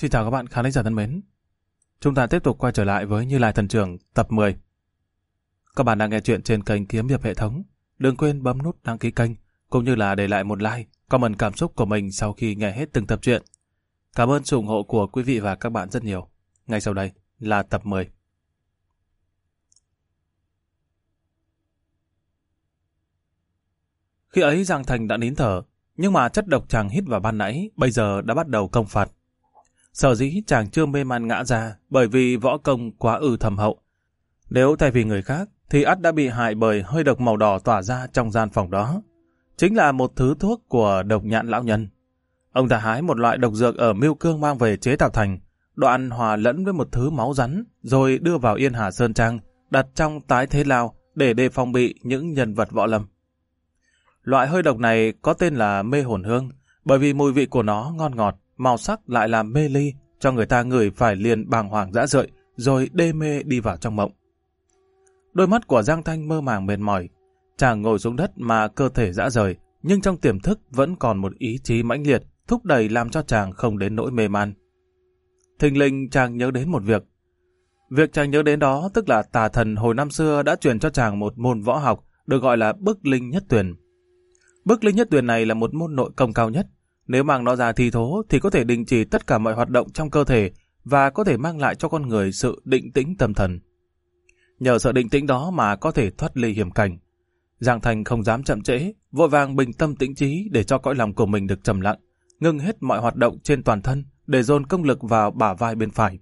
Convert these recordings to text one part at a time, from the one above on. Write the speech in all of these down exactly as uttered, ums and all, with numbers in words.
Xin chào các bạn khán giả thân mến. Chúng ta tiếp tục quay trở lại với Như Lai Thần Trưởng tập mười. Các bạn đang nghe chuyện trên kênh Kiếm Hiệp Hệ Thống. Đừng quên bấm nút đăng ký kênh, cũng như là để lại một like, comment cảm xúc của mình sau khi nghe hết từng tập truyện. Cảm ơn sự ủng hộ của quý vị và các bạn rất nhiều. Ngay sau đây là tập mười. Khi ấy Giang Thành đã nín thở, nhưng mà chất độc chàng hít vào ban nãy bây giờ đã bắt đầu công phạt. Sở dĩ chàng chưa mê man ngã ra bởi vì võ công quá ư thâm hậu. Nếu thay vì người khác thì ắt đã bị hại bởi hơi độc màu đỏ tỏa ra trong gian phòng đó. Chính là một thứ thuốc của độc nhãn lão nhân. Ông ta hái một loại độc dược ở Miêu Cương mang về chế tạo thành, đoạn hòa lẫn với một thứ máu rắn rồi đưa vào Yên Hà Sơn Trang, đặt trong tái thế lao để đề phòng bị những nhân vật võ lâm. Loại hơi độc này có tên là mê hồn hương bởi vì mùi vị của nó ngon ngọt, màu sắc lại là mê ly, cho người ta ngửi phải liền bàng hoàng dã rời, rồi đê mê đi vào trong mộng. Đôi mắt của Giang Thanh mơ màng mệt mỏi, chàng ngồi xuống đất mà cơ thể dã rời, nhưng trong tiềm thức vẫn còn một ý chí mãnh liệt, thúc đẩy làm cho chàng không đến nỗi mê man. Thình lình chàng nhớ đến một việc. Việc chàng nhớ đến đó tức là tà thần hồi năm xưa đã truyền cho chàng một môn võ học được gọi là Bức Linh Nhất Tuyền. Bức Linh Nhất Tuyền này là một môn nội công cao nhất. Nếu mang nó ra thi thố thì có thể đình chỉ tất cả mọi hoạt động trong cơ thể và có thể mang lại cho con người sự định tĩnh tâm thần. Nhờ sự định tĩnh đó mà có thể thoát ly hiểm cảnh. Giang Thành không dám chậm trễ, vội vàng bình tâm tĩnh trí để cho cõi lòng của mình được trầm lặng, ngưng hết mọi hoạt động trên toàn thân để dồn công lực vào bả vai bên phải.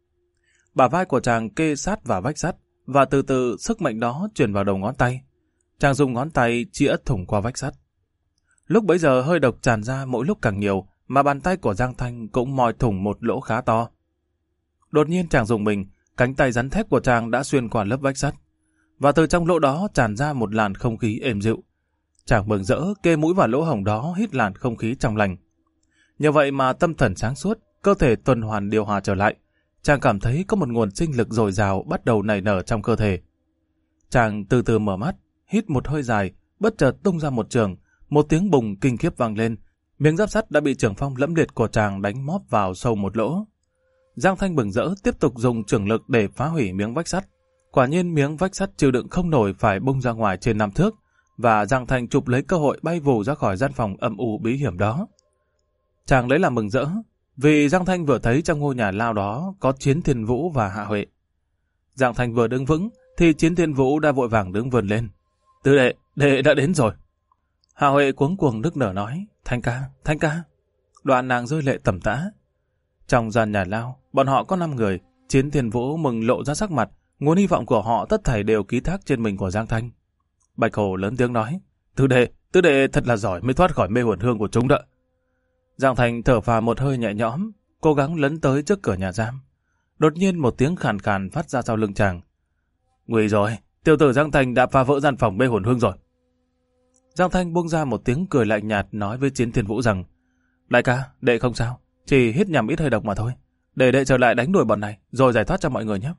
Bả vai của chàng kê sát vào vách sắt và từ từ sức mạnh đó truyền vào đầu ngón tay. Chàng dùng ngón tay chĩa thủng qua vách sắt. Lúc bấy giờ hơi độc tràn ra mỗi lúc càng nhiều, mà bàn tay của Giang Thanh cũng moi thủng một lỗ khá to. Đột nhiên chàng dùng mình, cánh tay rắn thép của chàng đã xuyên qua lớp vách sắt, và từ trong lỗ đó tràn ra một làn không khí êm dịu. Chàng mừng rỡ kê mũi vào lỗ hổng đó hít làn không khí trong lành. Nhờ vậy mà tâm thần sáng suốt, cơ thể tuần hoàn điều hòa trở lại. Chàng cảm thấy có một nguồn sinh lực dồi dào bắt đầu nảy nở trong cơ thể. Chàng từ từ mở mắt, hít một hơi dài, bất chợt tung ra một trường. Một tiếng bùng kinh khiếp vang lên, miếng giáp sắt đã bị trường phong lẫm liệt của chàng đánh móp vào sâu một lỗ. Giang Thanh mừng rỡ tiếp tục dùng trường lực để phá hủy miếng vách sắt. Quả nhiên miếng vách sắt chịu đựng không nổi phải bung ra ngoài trên năm thước, và Giang Thanh chụp lấy cơ hội bay vù ra khỏi gian phòng âm u bí hiểm đó. Chàng lấy làm mừng rỡ, vì Giang Thanh vừa thấy trong ngôi nhà lao đó có Chiến Thiên Vũ và Hạ Huệ. Giang Thanh vừa đứng vững thì Chiến Thiên Vũ đã vội vàng đứng vươn lên. Tứ đệ, đệ đã đến rồi. Hạ Huệ cuống cuồng nức nở nói, Thanh ca, Thanh ca. Đoạn nàng rơi lệ tầm tã. Trong gian nhà lao, bọn họ có năm người. Chiến Thiên Vũ mừng lộ ra sắc mặt, nguồn hy vọng của họ tất thảy đều ký thác trên mình của Giang Thanh. Bạch Hổ lớn tiếng nói, Tứ đệ, tứ đệ thật là giỏi mới thoát khỏi mê hồn hương của chúng đợ. Giang Thanh thở phào một hơi nhẹ nhõm, cố gắng lấn tới trước cửa nhà giam. Đột nhiên một tiếng khàn khàn phát ra sau lưng chàng. Nguy rồi, tiểu tử Giang Thanh đã phá vỡ gian phòng mê hồn hương rồi. Giang Thanh buông ra một tiếng cười lạnh nhạt nói với Chiến Thiên Vũ rằng, đại ca, đệ không sao, chỉ hít nhằm ít hơi độc mà thôi. Để đệ trở lại đánh đuổi bọn này, rồi giải thoát cho mọi người nhé.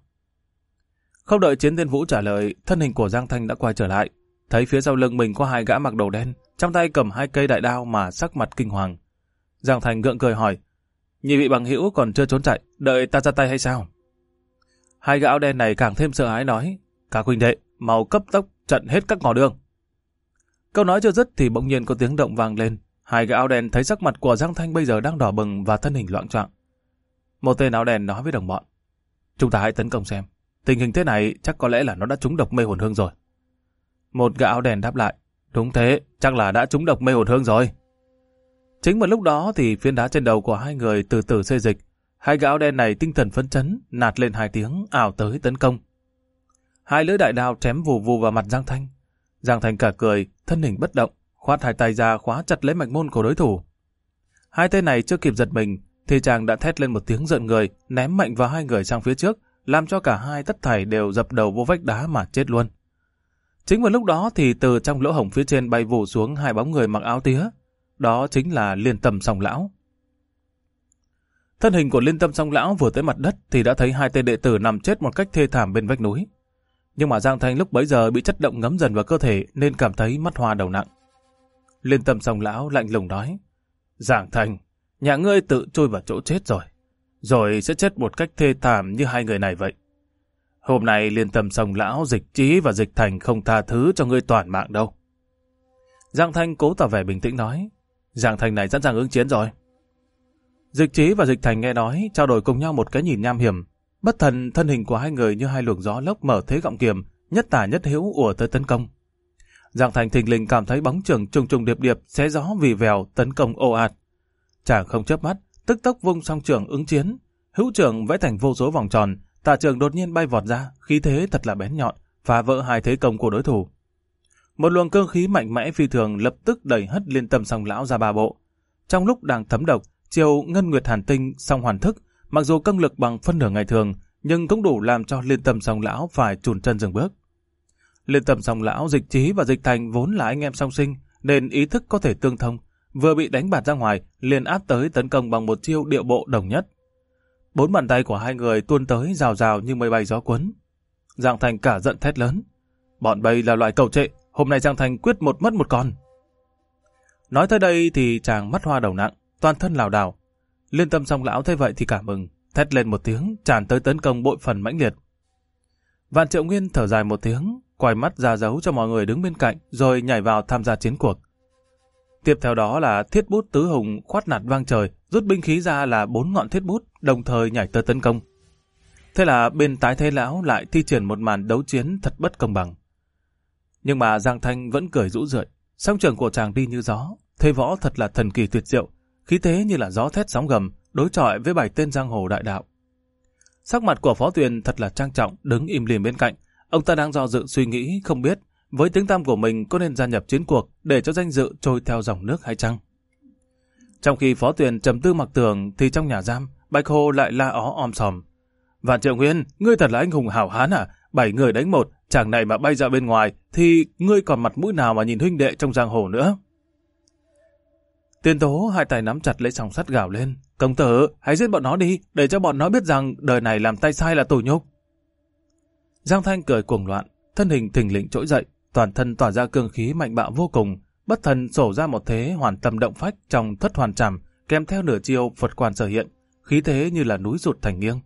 Không đợi Chiến Thiên Vũ trả lời, thân hình của Giang Thanh đã quay trở lại. Thấy phía sau lưng mình có hai gã mặc đồ đen, trong tay cầm hai cây đại đao mà sắc mặt kinh hoàng. Giang Thanh gượng cười hỏi, nhị vị bằng hữu còn chưa trốn chạy, đợi ta ra tay hay sao? Hai gã áo đen này càng thêm sợ hãi nói, các huynh đệ, mau cấp tốc chặn hết các ngõ đường. Câu nói chưa dứt thì bỗng nhiên có tiếng động vang lên. Hai gã áo đen thấy sắc mặt của Giang Thanh bây giờ đang đỏ bừng và thân hình loạng choạng. Một tên áo đen nói với đồng bọn, chúng ta hãy tấn công xem. Tình hình thế này chắc có lẽ là nó đã trúng độc mê hồn hương rồi. Một gã áo đen đáp lại, đúng thế, chắc là đã trúng độc mê hồn hương rồi. Chính vào lúc đó thì phiến đá trên đầu của hai người từ từ xê dịch. Hai gã áo đen này tinh thần phấn chấn, nạt lên hai tiếng, ảo tới tấn công. Hai lưỡi đại đao chém vù vù vào mặt Giang Thanh. Giang Thanh cả cười, thân hình bất động, khoát hai tay ra khóa chặt lấy mạch môn của đối thủ. Hai tên này chưa kịp giật mình, thì chàng đã thét lên một tiếng giận người, ném mạnh vào hai người sang phía trước, làm cho cả hai tất thảy đều dập đầu vô vách đá mà chết luôn. Chính vào lúc đó thì từ trong lỗ hổng phía trên bay vù xuống hai bóng người mặc áo tía. Đó chính là Liên Tâm Song Lão. Thân hình của Liên Tâm Song Lão vừa tới mặt đất thì đã thấy hai tên đệ tử nằm chết một cách thê thảm bên vách núi. Nhưng mà Giang Thanh lúc bấy giờ bị chất động ngấm dần vào cơ thể nên cảm thấy mắt hoa đầu nặng. Liên Tâm Song Lão lạnh lùng nói, Giang Thanh, nhà ngươi tự chui vào chỗ chết rồi. rồi sẽ chết một cách thê thảm như hai người này vậy. Hôm nay Liên Tâm Sông Lão, Dịch Trí và Dịch Thành không tha thứ cho ngươi toàn mạng đâu. Giang Thanh cố tỏ vẻ bình tĩnh nói, Giang Thành này sẵn sàng ứng chiến rồi. Dịch Trí và Dịch Thành nghe nói, trao đổi cùng nhau một cái nhìn nham hiểm. Bất thần, thân hình của hai người như hai luồng gió lốc mở thế gọng kiềm, nhất tả nhất hữu ùa tới tấn công. Giang Thành thình lình cảm thấy bóng chưởng trùng trùng điệp điệp xé gió vì vèo tấn công ồ ạt. Chàng không chớp mắt, tức tốc vung song chưởng ứng chiến, hữu chưởng vẽ thành vô số vòng tròn, tả chưởng đột nhiên bay vọt ra, khí thế thật là bén nhọn, phá vỡ hai thế công của đối thủ. Một luồng cơ khí mạnh mẽ phi thường lập tức đẩy hất Liên Tâm Song Lão ra ba bộ. Trong lúc đang thấm độc, chiều Ngân Nguyệt Hàn Tinh song hoàn thức, mặc dù công lực bằng phân nửa ngày thường, nhưng cũng đủ làm cho Liên Tâm Song Lão phải chùn chân dừng bước. Liên Tâm Song Lão, Dịch Trí và Dịch Thành vốn là anh em song sinh, nên ý thức có thể tương thông, vừa bị đánh bạt ra ngoài, liền áp tới tấn công bằng một chiêu điệu bộ đồng nhất. Bốn bàn tay của hai người tuôn tới rào rào như mây bay gió cuốn. Giang Thành cả giận thét lớn, bọn bay là loại cầu trệ, hôm nay Giang Thành quyết một mất một con. Nói tới đây thì chàng mắt hoa đầu nặng, toàn thân lảo đảo. Liên Tâm Song Lão thấy vậy thì cảm mừng, thét lên một tiếng, tràn tới tấn công bội phần mãnh liệt. Vạn Triệu Nguyên thở dài một tiếng, quay mắt ra dấu cho mọi người đứng bên cạnh, rồi nhảy vào tham gia chiến cuộc. Tiếp theo đó là thiết bút tứ hùng khoát nạt vang trời, rút binh khí ra là bốn ngọn thiết bút, đồng thời nhảy tới tấn công. Thế là bên tái thế lão lại thi triển một màn đấu chiến thật bất công bằng. Nhưng mà Giang Thanh vẫn cười rũ rượi, song trường của chàng đi như gió, thế võ thật là thần kỳ tuyệt diệu, khí thế như là gió thét sóng gầm, đối chọi với bảy tên giang hồ đại đạo. Sắc mặt của Phó Tuyền thật là trang trọng, đứng im lìm bên cạnh, ông ta đang do dự suy nghĩ không biết với tiếng tăm của mình có nên gia nhập chiến cuộc để cho danh dự trôi theo dòng nước hay chăng. Trong khi Phó Tuyền trầm tư mặc tường thì trong nhà giam, Bạch Hồ lại la ó om sòm. Vạn Triệu Nguyên, ngươi thật là anh hùng hảo hán à? Bảy người đánh một, chàng này mà bay ra bên ngoài thì ngươi còn mặt mũi nào mà nhìn huynh đệ trong giang hồ nữa? Tiên Tố hai tay nắm chặt lấy song sắt gào lên, công tử, hãy giết bọn nó đi, để cho bọn nó biết rằng đời này làm tay sai là tủi nhục. Giang Thanh cười cuồng loạn, thân hình thình lình trỗi dậy, toàn thân tỏa ra cương khí mạnh bạo vô cùng, bất thần sổ ra một thế hoàn tâm động phách trong thất hoàn trảm, kèm theo nửa chiêu Phật quan sở hiện, khí thế như là núi rụt thành nghiêng.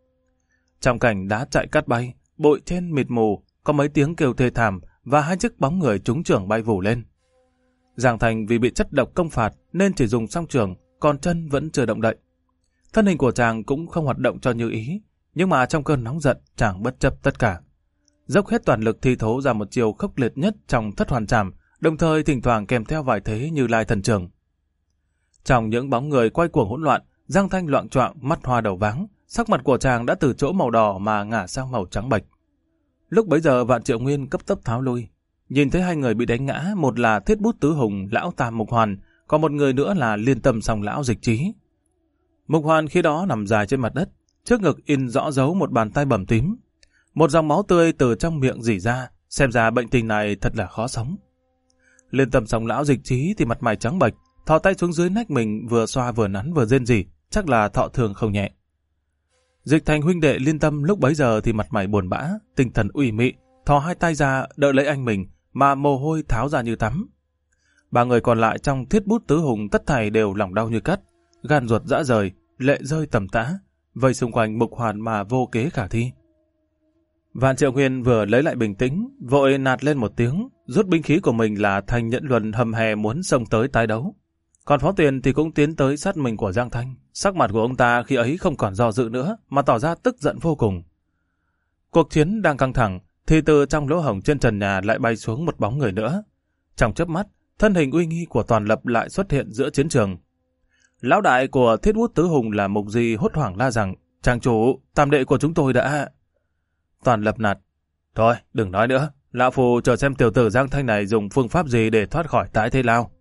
Trong cảnh đá chạy cát bay, bụi trên mịt mù, có mấy tiếng kêu thê thảm và hai chiếc bóng người trúng chưởng bay vù lên. Giang Thành vì bị chất độc công phạt nên chỉ dùng song chưởng, còn chân vẫn chưa động đậy. Thân hình của chàng cũng không hoạt động cho như ý, nhưng mà trong cơn nóng giận chàng bất chấp tất cả, dốc hết toàn lực thi thố ra một chiều khốc liệt nhất trong thất hoàn trảm, đồng thời thỉnh thoảng kèm theo vài thế như lai thần trường. Trong những bóng người quay cuồng hỗn loạn, Giang Thanh loạng choạng, mắt hoa đầu váng, sắc mặt của chàng đã từ chỗ màu đỏ mà ngả sang màu trắng bệch. Lúc bấy giờ Vạn Triệu Nguyên cấp tốc tháo lui, nhìn thấy hai người bị đánh ngã, một là thiết bút tứ hùng lão Tam Mục Hoàn, còn một người nữa là Liên Tâm Song Lão Dịch Trí. Mục Hoàn khi đó nằm dài trên mặt đất, trước ngực in rõ dấu một bàn tay bầm tím, một dòng máu tươi từ trong miệng rỉ ra, xem ra bệnh tình này thật là khó sống. Liên Tâm Song Lão Dịch Trí thì mặt mày trắng bệch, thò tay xuống dưới nách mình vừa xoa vừa nắn vừa rên rỉ, chắc là thọ thương không nhẹ. Dịch Thành huynh đệ Liên Tâm lúc bấy giờ thì mặt mày buồn bã, tinh thần ủy mị, thò hai tay ra đỡ lấy anh mình mà mồ hôi tháo ra như tắm. Ba người còn lại trong thiết bút tứ hùng tất thảy đều lòng đau như cắt, gan ruột rã rời, lệ rơi tầm tã, vây xung quanh Mục Hoàn mà vô kế khả thi. Vạn Triệu Nguyên vừa lấy lại bình tĩnh, vội nạt lên một tiếng, rút binh khí của mình là Thanh Nhẫn Luân hầm hè muốn xông tới tái đấu. Còn Phó Tuyền thì cũng tiến tới sát mình của Giang Thanh, sắc mặt của ông ta khi ấy không còn do dự nữa mà tỏ ra tức giận vô cùng. Cuộc chiến đang căng thẳng thì từ trong lỗ hổng trên trần nhà lại bay xuống một bóng người nữa. Trong chớp mắt, thân hình uy nghi của Toàn Lập lại xuất hiện giữa chiến trường. Lão đại của thiết bút tứ hùng là Mục Di hốt hoảng la rằng, chàng chủ, tam đệ của chúng tôi đã... Toàn Lập nạt, thôi đừng nói nữa, lão phù chờ xem tiểu tử Giang Thanh này dùng phương pháp gì để thoát khỏi tái thế lao.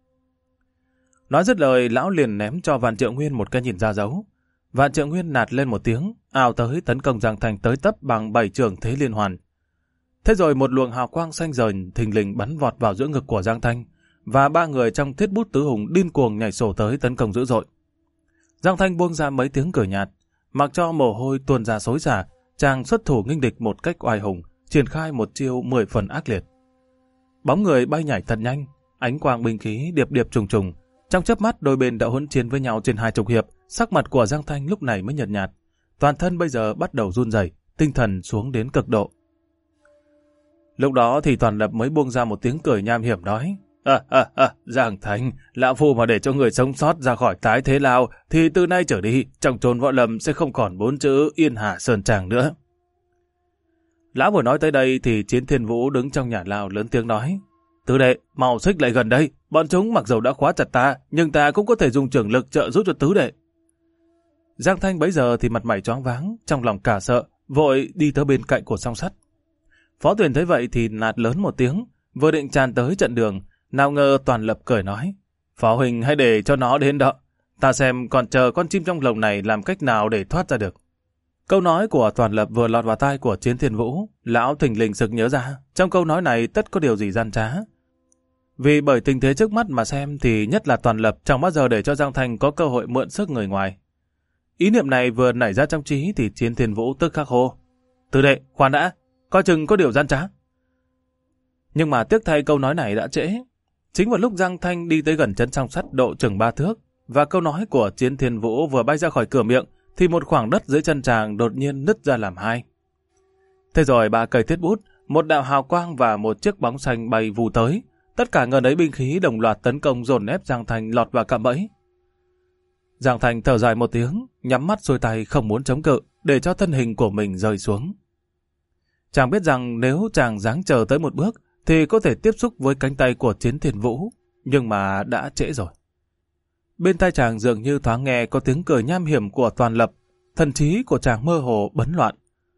Nói dứt lời, lão liền ném cho Vạn Triệu Nguyên một cái nhìn ra dấu. Vạn Triệu Nguyên nạt lên một tiếng, ào tới tấn công Giang Thanh tới tấp bằng bảy trường thế liên hoàn. Thế rồi một luồng hào quang xanh rờn thình lình bắn vọt vào giữa ngực của Giang Thanh, và ba người trong thiết bút tứ hùng điên cuồng nhảy sổ tới tấn công dữ dội. Giang Thanh buông ra mấy tiếng cười nhạt, mặc cho mồ hôi tuôn ra xối xả, chàng xuất thủ nghênh địch một cách oai hùng, triển khai một chiêu mười phần ác liệt. Bóng người bay nhảy thật nhanh, ánh quang binh khí điệp điệp trùng trùng, Trong chớp mắt đôi bên đã hỗn chiến với nhau trên hai chục hiệp, sắc mặt của Giang Thanh lúc này mới nhợt nhạt. Toàn thân bây giờ bắt đầu run rẩy, tinh thần xuống đến cực độ. Lúc đó thì Toàn Lập mới buông ra một tiếng cười nham hiểm nói: À, à, à, Giang Thanh, lão phu mà để cho người sống sót ra khỏi tái thế lao, thì từ nay trở đi, trong chốn võ lâm sẽ không còn bốn chữ Yên Hà Sơn Tràng nữa. Lão vừa nói tới đây thì Chiến Thiên Vũ đứng trong nhà lao lớn tiếng nói: Tứ đệ, mau xích lại gần đây, bọn chúng mặc dầu đã khóa chặt ta, nhưng ta cũng có thể dùng trưởng lực trợ giúp cho tứ đệ. Giang Thanh bấy giờ thì mặt mày choáng váng, trong lòng cả sợ, vội đi tới bên cạnh của song sắt. Phó Tuyền thấy vậy thì nạt lớn một tiếng, vừa định tràn tới trận đường, nào ngờ Toàn Lập cười nói: Phó huynh hãy để cho nó đến đó, ta xem còn chờ con chim trong lồng này làm cách nào để thoát ra được. Câu nói của Toàn Lập vừa lọt vào tai của Chiến Thiên Vũ, lão thình lình sực nhớ ra, trong câu nói này tất có điều gì gian trá. Vì bởi tình thế trước mắt mà xem thì nhất là Toàn Lập chẳng bao giờ để cho Giang Thanh có cơ hội mượn sức người ngoài. Ý niệm này vừa nảy ra trong trí thì Chiến Thiên Vũ tức khắc hô: Tứ đệ, khoan đã, coi chừng có điều gian trá. Nhưng mà tiếc thay câu nói này đã trễ. Chính vào lúc Giang Thanh đi tới gần chân song sắt độ chừng ba thước, và câu nói của Chiến Thiên Vũ vừa bay ra khỏi cửa miệng, thì một khoảng đất dưới chân chàng đột nhiên nứt ra làm hai. Thế rồi ba cây thiết bút, một đạo hào quang và một chiếc bóng xanh bay vù tới. Tất cả ngần ấy binh khí đồng loạt tấn công dồn ép Giang Thanh lọt vào cạm bẫy. Giang Thanh thở dài một tiếng, nhắm mắt xuôi tay không muốn chống cự, để cho thân hình của mình rơi xuống. Chàng biết rằng nếu chàng giáng chờ tới một bước, thì có thể tiếp xúc với cánh tay của Chiến Thiên Vũ, nhưng mà đã trễ rồi. Bên tai chàng dường như thoáng nghe có tiếng cười nham hiểm của Toàn Lập, thần trí của chàng mơ hồ bấn loạn.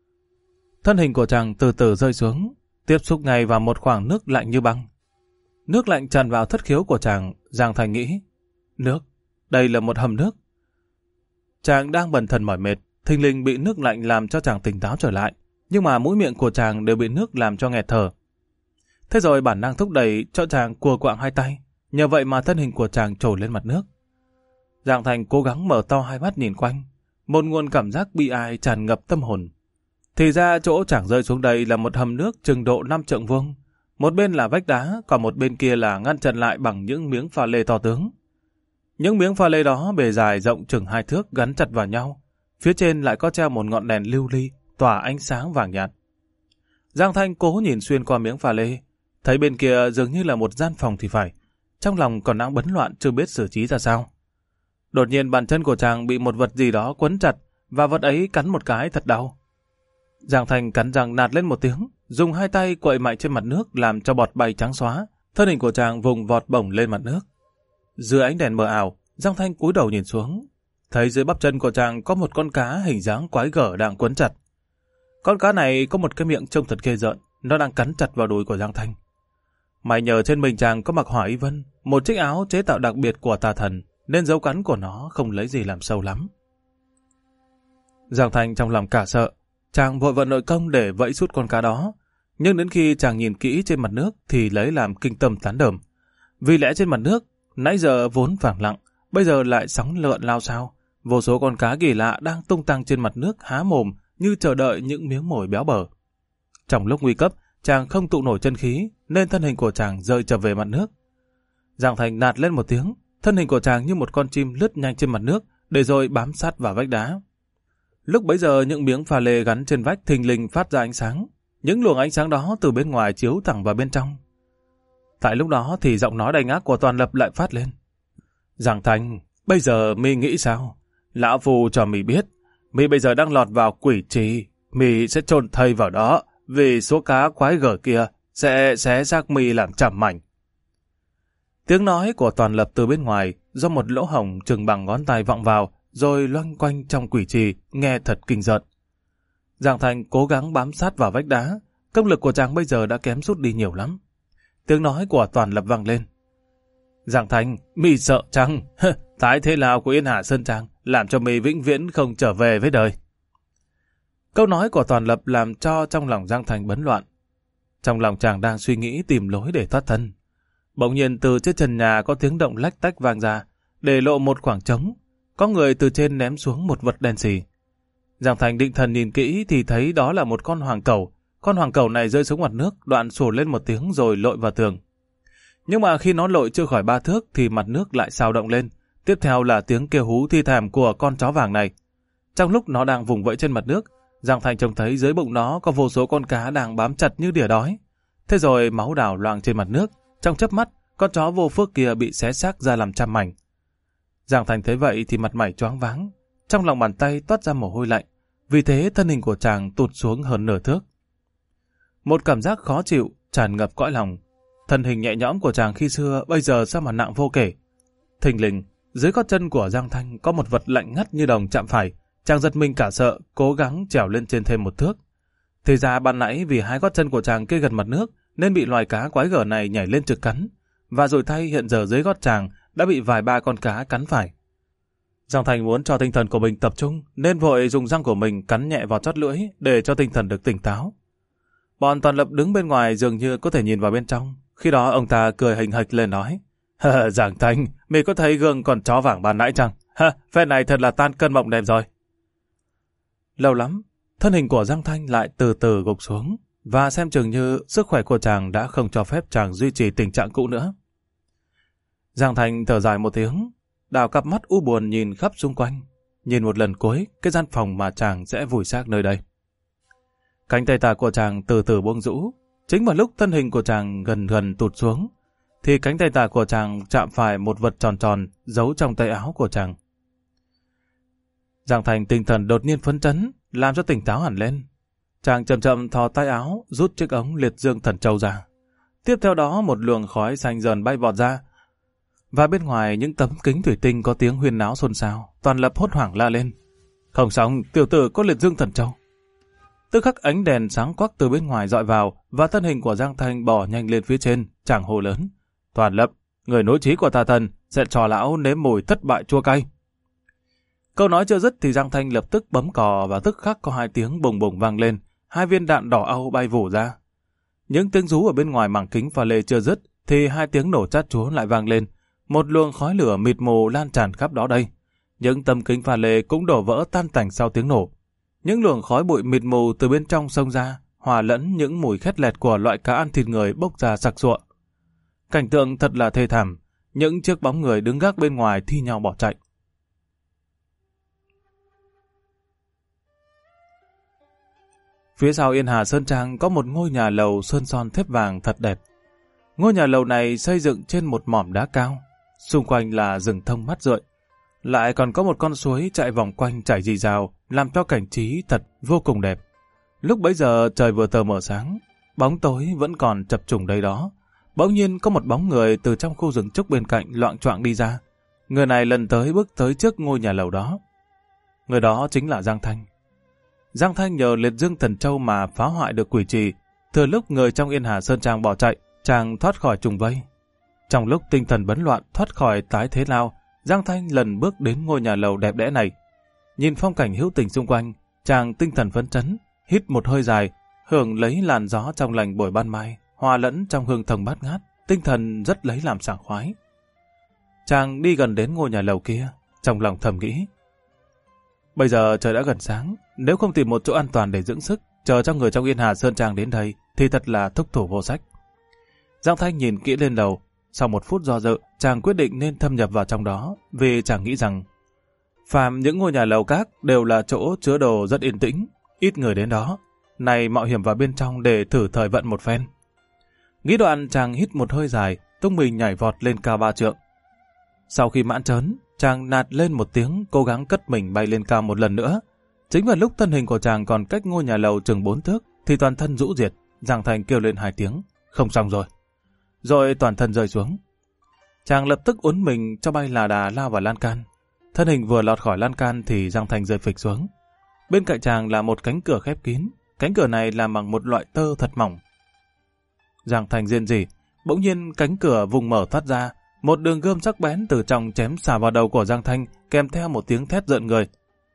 Thân hình của chàng từ từ rơi xuống, tiếp xúc ngay vào một khoảng nước lạnh như băng. Nước lạnh tràn vào thất khiếu của chàng, Giang Thành nghĩ: Nước, đây là một hầm nước. Chàng đang bần thần mỏi mệt, thình lình bị nước lạnh làm cho chàng tỉnh táo trở lại, nhưng mà mũi miệng của chàng đều bị nước làm cho nghẹt thở. Thế rồi bản năng thúc đẩy cho chàng cua quạng hai tay, nhờ vậy mà thân hình của chàng trồi lên mặt nước. Giang Thành cố gắng mở to hai mắt nhìn quanh, một nguồn cảm giác bi ai tràn ngập tâm hồn. Thì ra chỗ chàng rơi xuống đây là một hầm nước chừng độ năm trượng vuông, một bên là vách đá, còn một bên kia là ngăn chặn lại bằng những miếng pha lê to tướng. Những miếng pha lê đó bề dài rộng chừng hai thước gắn chặt vào nhau, phía trên lại có treo một ngọn đèn lưu ly tỏa ánh sáng vàng nhạt. Giang Thanh cố nhìn xuyên qua miếng pha lê, thấy bên kia dường như là một gian phòng thì phải, trong lòng còn đang bấn loạn chưa biết xử trí ra sao. Đột nhiên bàn chân của chàng bị một vật gì đó quấn chặt, và vật ấy cắn một cái thật đau. Giang Thanh cắn răng nạt lên một tiếng, dùng hai tay quậy mạnh trên mặt nước làm cho bọt bay trắng xóa, thân hình của chàng vùng vọt bổng lên mặt nước. Dưới ánh đèn mờ ảo, Giang Thanh cúi đầu nhìn xuống, thấy dưới bắp chân của chàng có một con cá hình dáng quái gở đang quấn chặt. Con cá này có một cái miệng trông thật ghê rợn, nó đang cắn chặt vào đùi của Giang Thanh. May nhờ trên mình chàng có mặc hỏa y vân, một chiếc áo chế tạo đặc biệt của tà thần, nên dấu cắn của nó không lấy gì làm sâu lắm. Giang Thanh trong lòng cả sợ, chàng vội vận nội công để vẫy sút con cá đó, nhưng đến khi chàng nhìn kỹ trên mặt nước thì lấy làm kinh tâm tán đờm. Vì lẽ trên mặt nước, nãy giờ vốn phẳng lặng, bây giờ lại sóng lượn lao sao, vô số con cá kỳ lạ đang tung tăng trên mặt nước há mồm như chờ đợi những miếng mồi béo bở. Trong lúc nguy cấp, chàng không tụ nổi chân khí, nên thân hình của chàng rơi trở về mặt nước. Giang Thành nạt lên một tiếng, thân hình của chàng như một con chim lướt nhanh trên mặt nước, để rồi bám sát vào vách đá. Lúc bấy giờ những miếng pha lê gắn trên vách thình lình phát ra ánh sáng, những luồng ánh sáng đó từ bên ngoài chiếu thẳng vào bên trong. Tại lúc đó thì giọng nói đầy ác của Toàn Lập lại phát lên: Giang Thành, bây giờ mi nghĩ sao? Lão phù cho mi biết, mi bây giờ đang lọt vào quỷ trì, mi sẽ chôn thây vào đó, vì số cá quái gở kia sẽ xé xác mi làm trăm mảnh. Tiếng nói của Toàn Lập từ bên ngoài, do một lỗ hổng chừng bằng ngón tay vọng vào, rồi loanh quanh trong quỷ trì, nghe thật kinh rợn. Giang Thành cố gắng bám sát vào vách đá, công lực của chàng bây giờ đã kém sút đi nhiều lắm. Tiếng nói của Toàn Lập vang lên: Giang Thành, mi sợ chăng? Tái thế lao của Yên Hà Sơn Trang làm cho mi vĩnh viễn không trở về với đời. Câu nói của Toàn Lập làm cho trong lòng Giang Thành bấn loạn. Trong lòng chàng đang suy nghĩ tìm lối để thoát thân. Bỗng nhiên từ trên trần nhà có tiếng động lách tách vang ra, để lộ một khoảng trống. Có người từ trên ném xuống một vật đen xì. Giang Thành định thần nhìn kỹ thì thấy đó là một con hoàng cẩu. Con hoàng cẩu này rơi xuống mặt nước, đoạn sủa lên một tiếng rồi lội vào tường. Nhưng mà khi nó lội chưa khỏi ba thước thì mặt nước lại xao động lên. Tiếp theo là tiếng kêu hú thi thảm của con chó vàng này. Trong lúc nó đang vùng vẫy trên mặt nước, Giang Thành trông thấy dưới bụng nó có vô số con cá đang bám chặt như đỉa đói. Thế rồi máu đảo loang trên mặt nước. Trong chớp mắt, con chó vô phước kia bị xé xác ra làm trăm mảnh. Giang Thành thấy vậy thì mặt mày choáng váng, trong lòng bàn tay toát ra mồ hôi lạnh. Vì thế thân hình của chàng tụt xuống hơn nửa thước. Một cảm giác khó chịu tràn ngập cõi lòng. Thân hình nhẹ nhõm của chàng khi xưa bây giờ sao mà nặng vô kể. Thình lình, dưới gót chân của Giang Thanh có một vật lạnh ngắt như đồng chạm phải. Chàng giật mình cả sợ, cố gắng trèo lên trên thêm một thước. Thì ra ban nãy vì hai gót chân của chàng kê gần mặt nước nên bị loài cá quái gở này nhảy lên trực cắn. Và rồi thay hiện giờ dưới gót chàng đã bị vài ba con cá cắn phải. Giang Thành muốn cho tinh thần của mình tập trung nên vội dùng răng của mình cắn nhẹ vào chót lưỡi để cho tinh thần được tỉnh táo. Bọn Toàn Lập đứng bên ngoài dường như có thể nhìn vào bên trong. Khi đó ông ta cười hình hạch lên nói: Giang Thành, mày có thấy gương con chó vàng ban nãy chăng? Ha, phe này thật là tan cơn mộng đẹp rồi. Lâu lắm, thân hình của Giang Thanh lại từ từ gục xuống, và xem chừng như sức khỏe của chàng đã không cho phép chàng duy trì tình trạng cũ nữa. Giang Thanh thở dài một tiếng, đảo cặp mắt u buồn nhìn khắp xung quanh, nhìn một lần cuối cái gian phòng mà chàng sẽ vùi xác nơi đây. Cánh tay tả của chàng từ từ buông rũ, chính vào lúc thân hình của chàng gần gần tụt xuống, thì cánh tay tả của chàng chạm phải một vật tròn tròn giấu trong tay áo của chàng. Giang Thành tinh thần đột nhiên phấn chấn, làm cho tỉnh táo hẳn lên. Chàng chậm chậm thò tay áo, rút chiếc ống liệt dương thần châu ra. Tiếp theo đó một luồng khói xanh dần bay vọt ra, và bên ngoài những tấm kính thủy tinh có tiếng huyên náo xôn xao. Toàn Lập hốt hoảng la lên: Không xong, tiểu tử có liệt dương thần châu. Tức khắc ánh đèn sáng quắc từ bên ngoài dọi vào, và thân hình của Giang Thanh bò nhanh lên phía trên. Chàng hô lớn: Toàn Lập, người nối trí của tà thần, sẽ cho lão nếm mùi thất bại chua cay. Câu nói chưa dứt thì Giang Thanh lập tức bấm cò, và tức khắc có hai tiếng bùng bùng vang lên, hai viên đạn đỏ au bay vù ra. Những tiếng rú ở bên ngoài mảng kính pha lê chưa dứt thì hai tiếng nổ chát chúa lại vang lên, một luồng khói lửa mịt mù lan tràn khắp đó đây. Những tấm kính pha lê cũng đổ vỡ tan tành sau tiếng nổ. Những luồng khói bụi mịt mù từ bên trong xông ra, hòa lẫn những mùi khét lẹt của loại cá ăn thịt người bốc ra sặc sụa. Cảnh tượng thật là thê thảm, những chiếc bóng người đứng gác bên ngoài thi nhau bỏ chạy. Phía sau Yên Hà Sơn Trang có một ngôi nhà lầu sơn son thép vàng thật đẹp. Ngôi nhà lầu này xây dựng trên một mỏm đá cao, xung quanh là rừng thông mát rượi. Lại còn có một con suối chạy vòng quanh chảy rì rào, làm cho cảnh trí thật vô cùng đẹp. Lúc bấy giờ trời vừa tờ mờ sáng, bóng tối vẫn còn chập trùng đây đó. Bỗng nhiên có một bóng người từ trong khu rừng trúc bên cạnh loạng choạng đi ra. Người này lần tới bước tới trước ngôi nhà lầu đó. Người đó chính là Giang Thanh. Giang Thanh nhờ liệt dương thần châu mà phá hoại được quỷ trì. Thừa lúc người trong Yên Hà Sơn Trang bỏ chạy, chàng thoát khỏi trùng vây. Trong lúc tinh thần bấn loạn thoát khỏi tái thế lao, Giang Thanh lần bước đến ngôi nhà lầu đẹp đẽ này. Nhìn phong cảnh hữu tình xung quanh, chàng tinh thần phấn chấn, hít một hơi dài, hưởng lấy làn gió trong lành buổi ban mai, hòa lẫn trong hương thơm bát ngát, tinh thần rất lấy làm sảng khoái. Chàng đi gần đến ngôi nhà lầu kia, trong lòng thầm nghĩ: bây giờ trời đã gần sáng, nếu không tìm một chỗ an toàn để dưỡng sức, chờ cho người trong Yên Hà Sơn Trang đến đây, thì thật là thúc thủ vô sách. Giang Thanh nhìn kỹ lên lầu, sau một phút do dự, chàng quyết định nên thâm nhập vào trong đó, vì chàng nghĩ rằng phàm những ngôi nhà lầu các đều là chỗ chứa đồ rất yên tĩnh, ít người đến đó, này mạo hiểm vào bên trong để thử thời vận một phen. Nghĩ đoạn chàng hít một hơi dài, tung mình nhảy vọt lên cao ba trượng. Sau khi mãn trớn, chàng nạt lên một tiếng, cố gắng cất mình bay lên cao một lần nữa. Chính vào lúc thân hình của chàng còn cách ngôi nhà lầu chừng bốn thước, thì toàn thân rũ diệt. Giang Thành kêu lên hai tiếng: không xong rồi. Rồi toàn thân rơi xuống. Chàng lập tức uốn mình cho bay là đà lao vào lan can. Thân hình vừa lọt khỏi lan can thì Giang Thành rơi phịch xuống. Bên cạnh chàng là một cánh cửa khép kín. Cánh cửa này làm bằng một loại tơ thật mỏng. Giang Thành rên rỉ, bỗng nhiên cánh cửa vùng mở thoát ra. Một đường gươm sắc bén từ trong chém xả vào đầu của Giang Thanh, kèm theo một tiếng thét rợn người.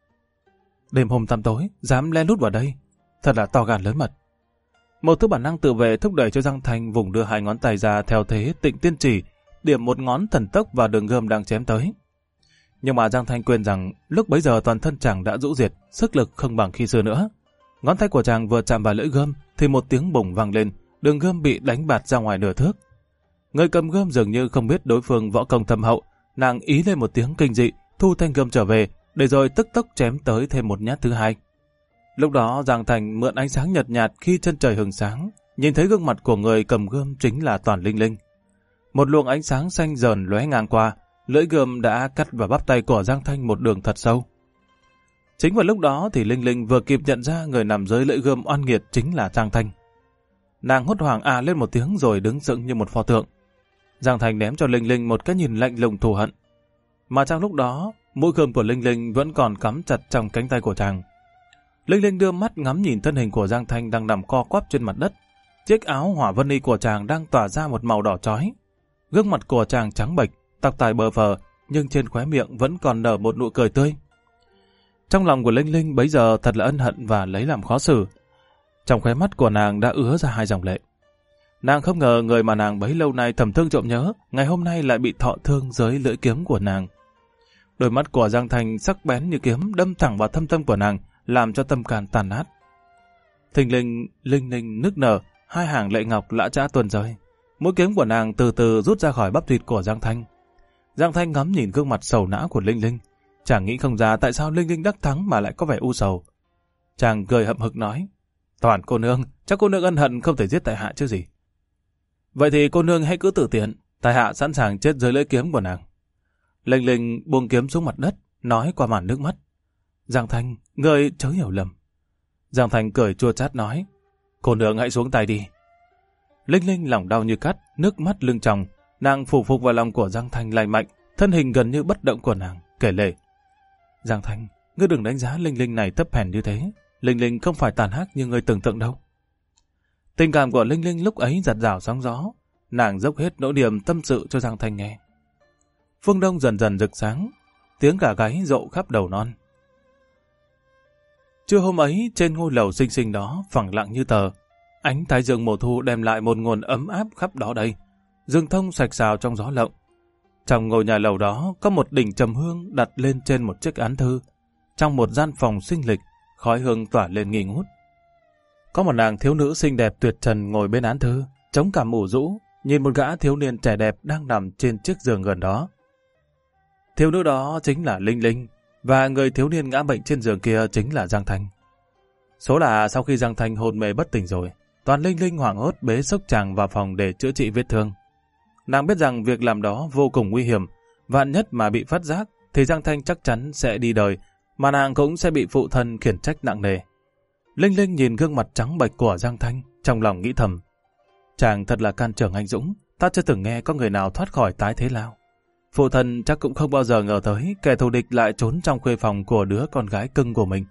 Đêm hôm tăm tối, dám lén lút vào đây, thật là to gan lớn mật. Một thứ bản năng tự vệ thúc đẩy cho Giang Thanh vùng đưa hai ngón tay ra theo thế tịnh tiên chỉ, điểm một ngón thần tốc vào đường gươm đang chém tới. Nhưng mà Giang Thanh quên rằng lúc bấy giờ toàn thân chàng đã rũ diệt, sức lực không bằng khi xưa nữa. Ngón tay của chàng vừa chạm vào lưỡi gươm thì một tiếng bùng vang lên, đường gươm bị đánh bạt ra ngoài nửa thước. Người cầm gươm dường như không biết đối phương võ công thâm hậu, nàng ý lên một tiếng kinh dị, thu thanh gươm trở về, để rồi tức tốc chém tới thêm một nhát thứ hai. Lúc đó Giang Thành mượn ánh sáng nhợt nhạt khi chân trời hừng sáng, nhìn thấy gương mặt của người cầm gươm chính là Toàn Linh Linh. Một luồng ánh sáng xanh dờn lóe ngang qua, lưỡi gươm đã cắt vào bắp tay của Giang Thanh một đường thật sâu. Chính vào lúc đó thì Linh Linh vừa kịp nhận ra người nằm dưới lưỡi gươm oan nghiệt chính là Giang Thanh. Nàng hốt hoảng à lên một tiếng rồi đứng sững như một pho tượng. Giang Thanh ném cho Linh Linh một cái nhìn lạnh lùng thù hận. Mà trong lúc đó, mũi gươm của Linh Linh vẫn còn cắm chặt trong cánh tay của chàng. Linh Linh đưa mắt ngắm nhìn thân hình của Giang Thanh đang nằm co quắp trên mặt đất. Chiếc áo hỏa vân y của chàng đang tỏa ra một màu đỏ chói. Gương mặt của chàng trắng bệch, tóc tai bờ phờ, nhưng trên khóe miệng vẫn còn nở một nụ cười tươi. Trong lòng của Linh Linh bấy giờ thật là ân hận và lấy làm khó xử. Trong khóe mắt của nàng đã ứa ra hai dòng lệ. Nàng không ngờ người mà nàng bấy lâu nay thầm thương trộm nhớ, ngày hôm nay lại bị thọ thương dưới lưỡi kiếm của nàng. Đôi mắt của Giang Thành sắc bén như kiếm đâm thẳng vào thâm tâm của nàng, làm cho tâm can tàn nát. Thình lình, Linh Linh nức nở, hai hàng lệ ngọc lã chã tuôn rơi. Mũi kiếm của nàng từ từ rút ra khỏi bắp thịt của Giang Thanh. Giang Thanh ngắm nhìn gương mặt sầu não của Linh Linh, chàng nghĩ không ra tại sao Linh Linh đắc thắng mà lại có vẻ u sầu. Chàng cười hậm hực nói: Toàn cô nương, chắc cô nương ân hận không thể giết tại hạ chứ gì. Vậy thì cô nương hãy cứ tự tiện, tại hạ sẵn sàng chết dưới lưỡi kiếm của nàng. Linh Linh buông kiếm xuống mặt đất, nói qua màn nước mắt: Giang Thanh, ngươi chớ hiểu lầm. Giang Thanh cười chua chát nói: Cô nương hãy xuống tay đi. Linh Linh lòng đau như cắt, nước mắt lưng tròng, nàng phủ phục vào lòng của Giang Thanh lành mạnh, thân hình gần như bất động của nàng, kể lể: Giang Thanh, ngươi đừng đánh giá Linh Linh này thấp hèn như thế. Linh Linh không phải tàn ác như ngươi tưởng tượng đâu. Tình cảm của Linh Linh lúc ấy giặt rào sóng gió, nàng dốc hết nỗi niềm tâm sự cho Giang Thanh nghe. Phương đông dần dần rực sáng, tiếng gà gáy rộ khắp đầu non. Trưa hôm ấy, trên ngôi lầu xinh xinh đó phẳng lặng như tờ, ánh thái dương mùa thu đem lại một nguồn ấm áp khắp đó đây. Rừng thông sạch sào trong gió lộng. Trong ngôi nhà lầu đó có một đỉnh trầm hương đặt lên trên một chiếc án thư. Trong một gian phòng xinh lịch, khói hương tỏa lên nghi ngút. Có một nàng thiếu nữ xinh đẹp tuyệt trần ngồi bên án thư, chống cằm ủ rũ, nhìn một gã thiếu niên trẻ đẹp đang nằm trên chiếc giường gần đó. Thiếu nữ đó chính là Linh Linh, và người thiếu niên ngã bệnh trên giường kia chính là Giang Thanh. Số là sau khi Giang Thanh hôn mê bất tỉnh rồi, Toàn Linh Linh hoảng hốt bế xốc chàng vào phòng để chữa trị vết thương. Nàng biết rằng việc làm đó vô cùng nguy hiểm, vạn nhất mà bị phát giác thì Giang Thanh chắc chắn sẽ đi đời, mà nàng cũng sẽ bị phụ thân khiển trách nặng nề. Linh Linh nhìn gương mặt trắng bệch của Giang Thanh, trong lòng nghĩ thầm: chàng thật là can trưởng anh dũng, ta chưa từng nghe có người nào thoát khỏi tái thế lao. Phụ thân chắc cũng không bao giờ ngờ tới kẻ thù địch lại trốn trong khuê phòng của đứa con gái cưng của mình.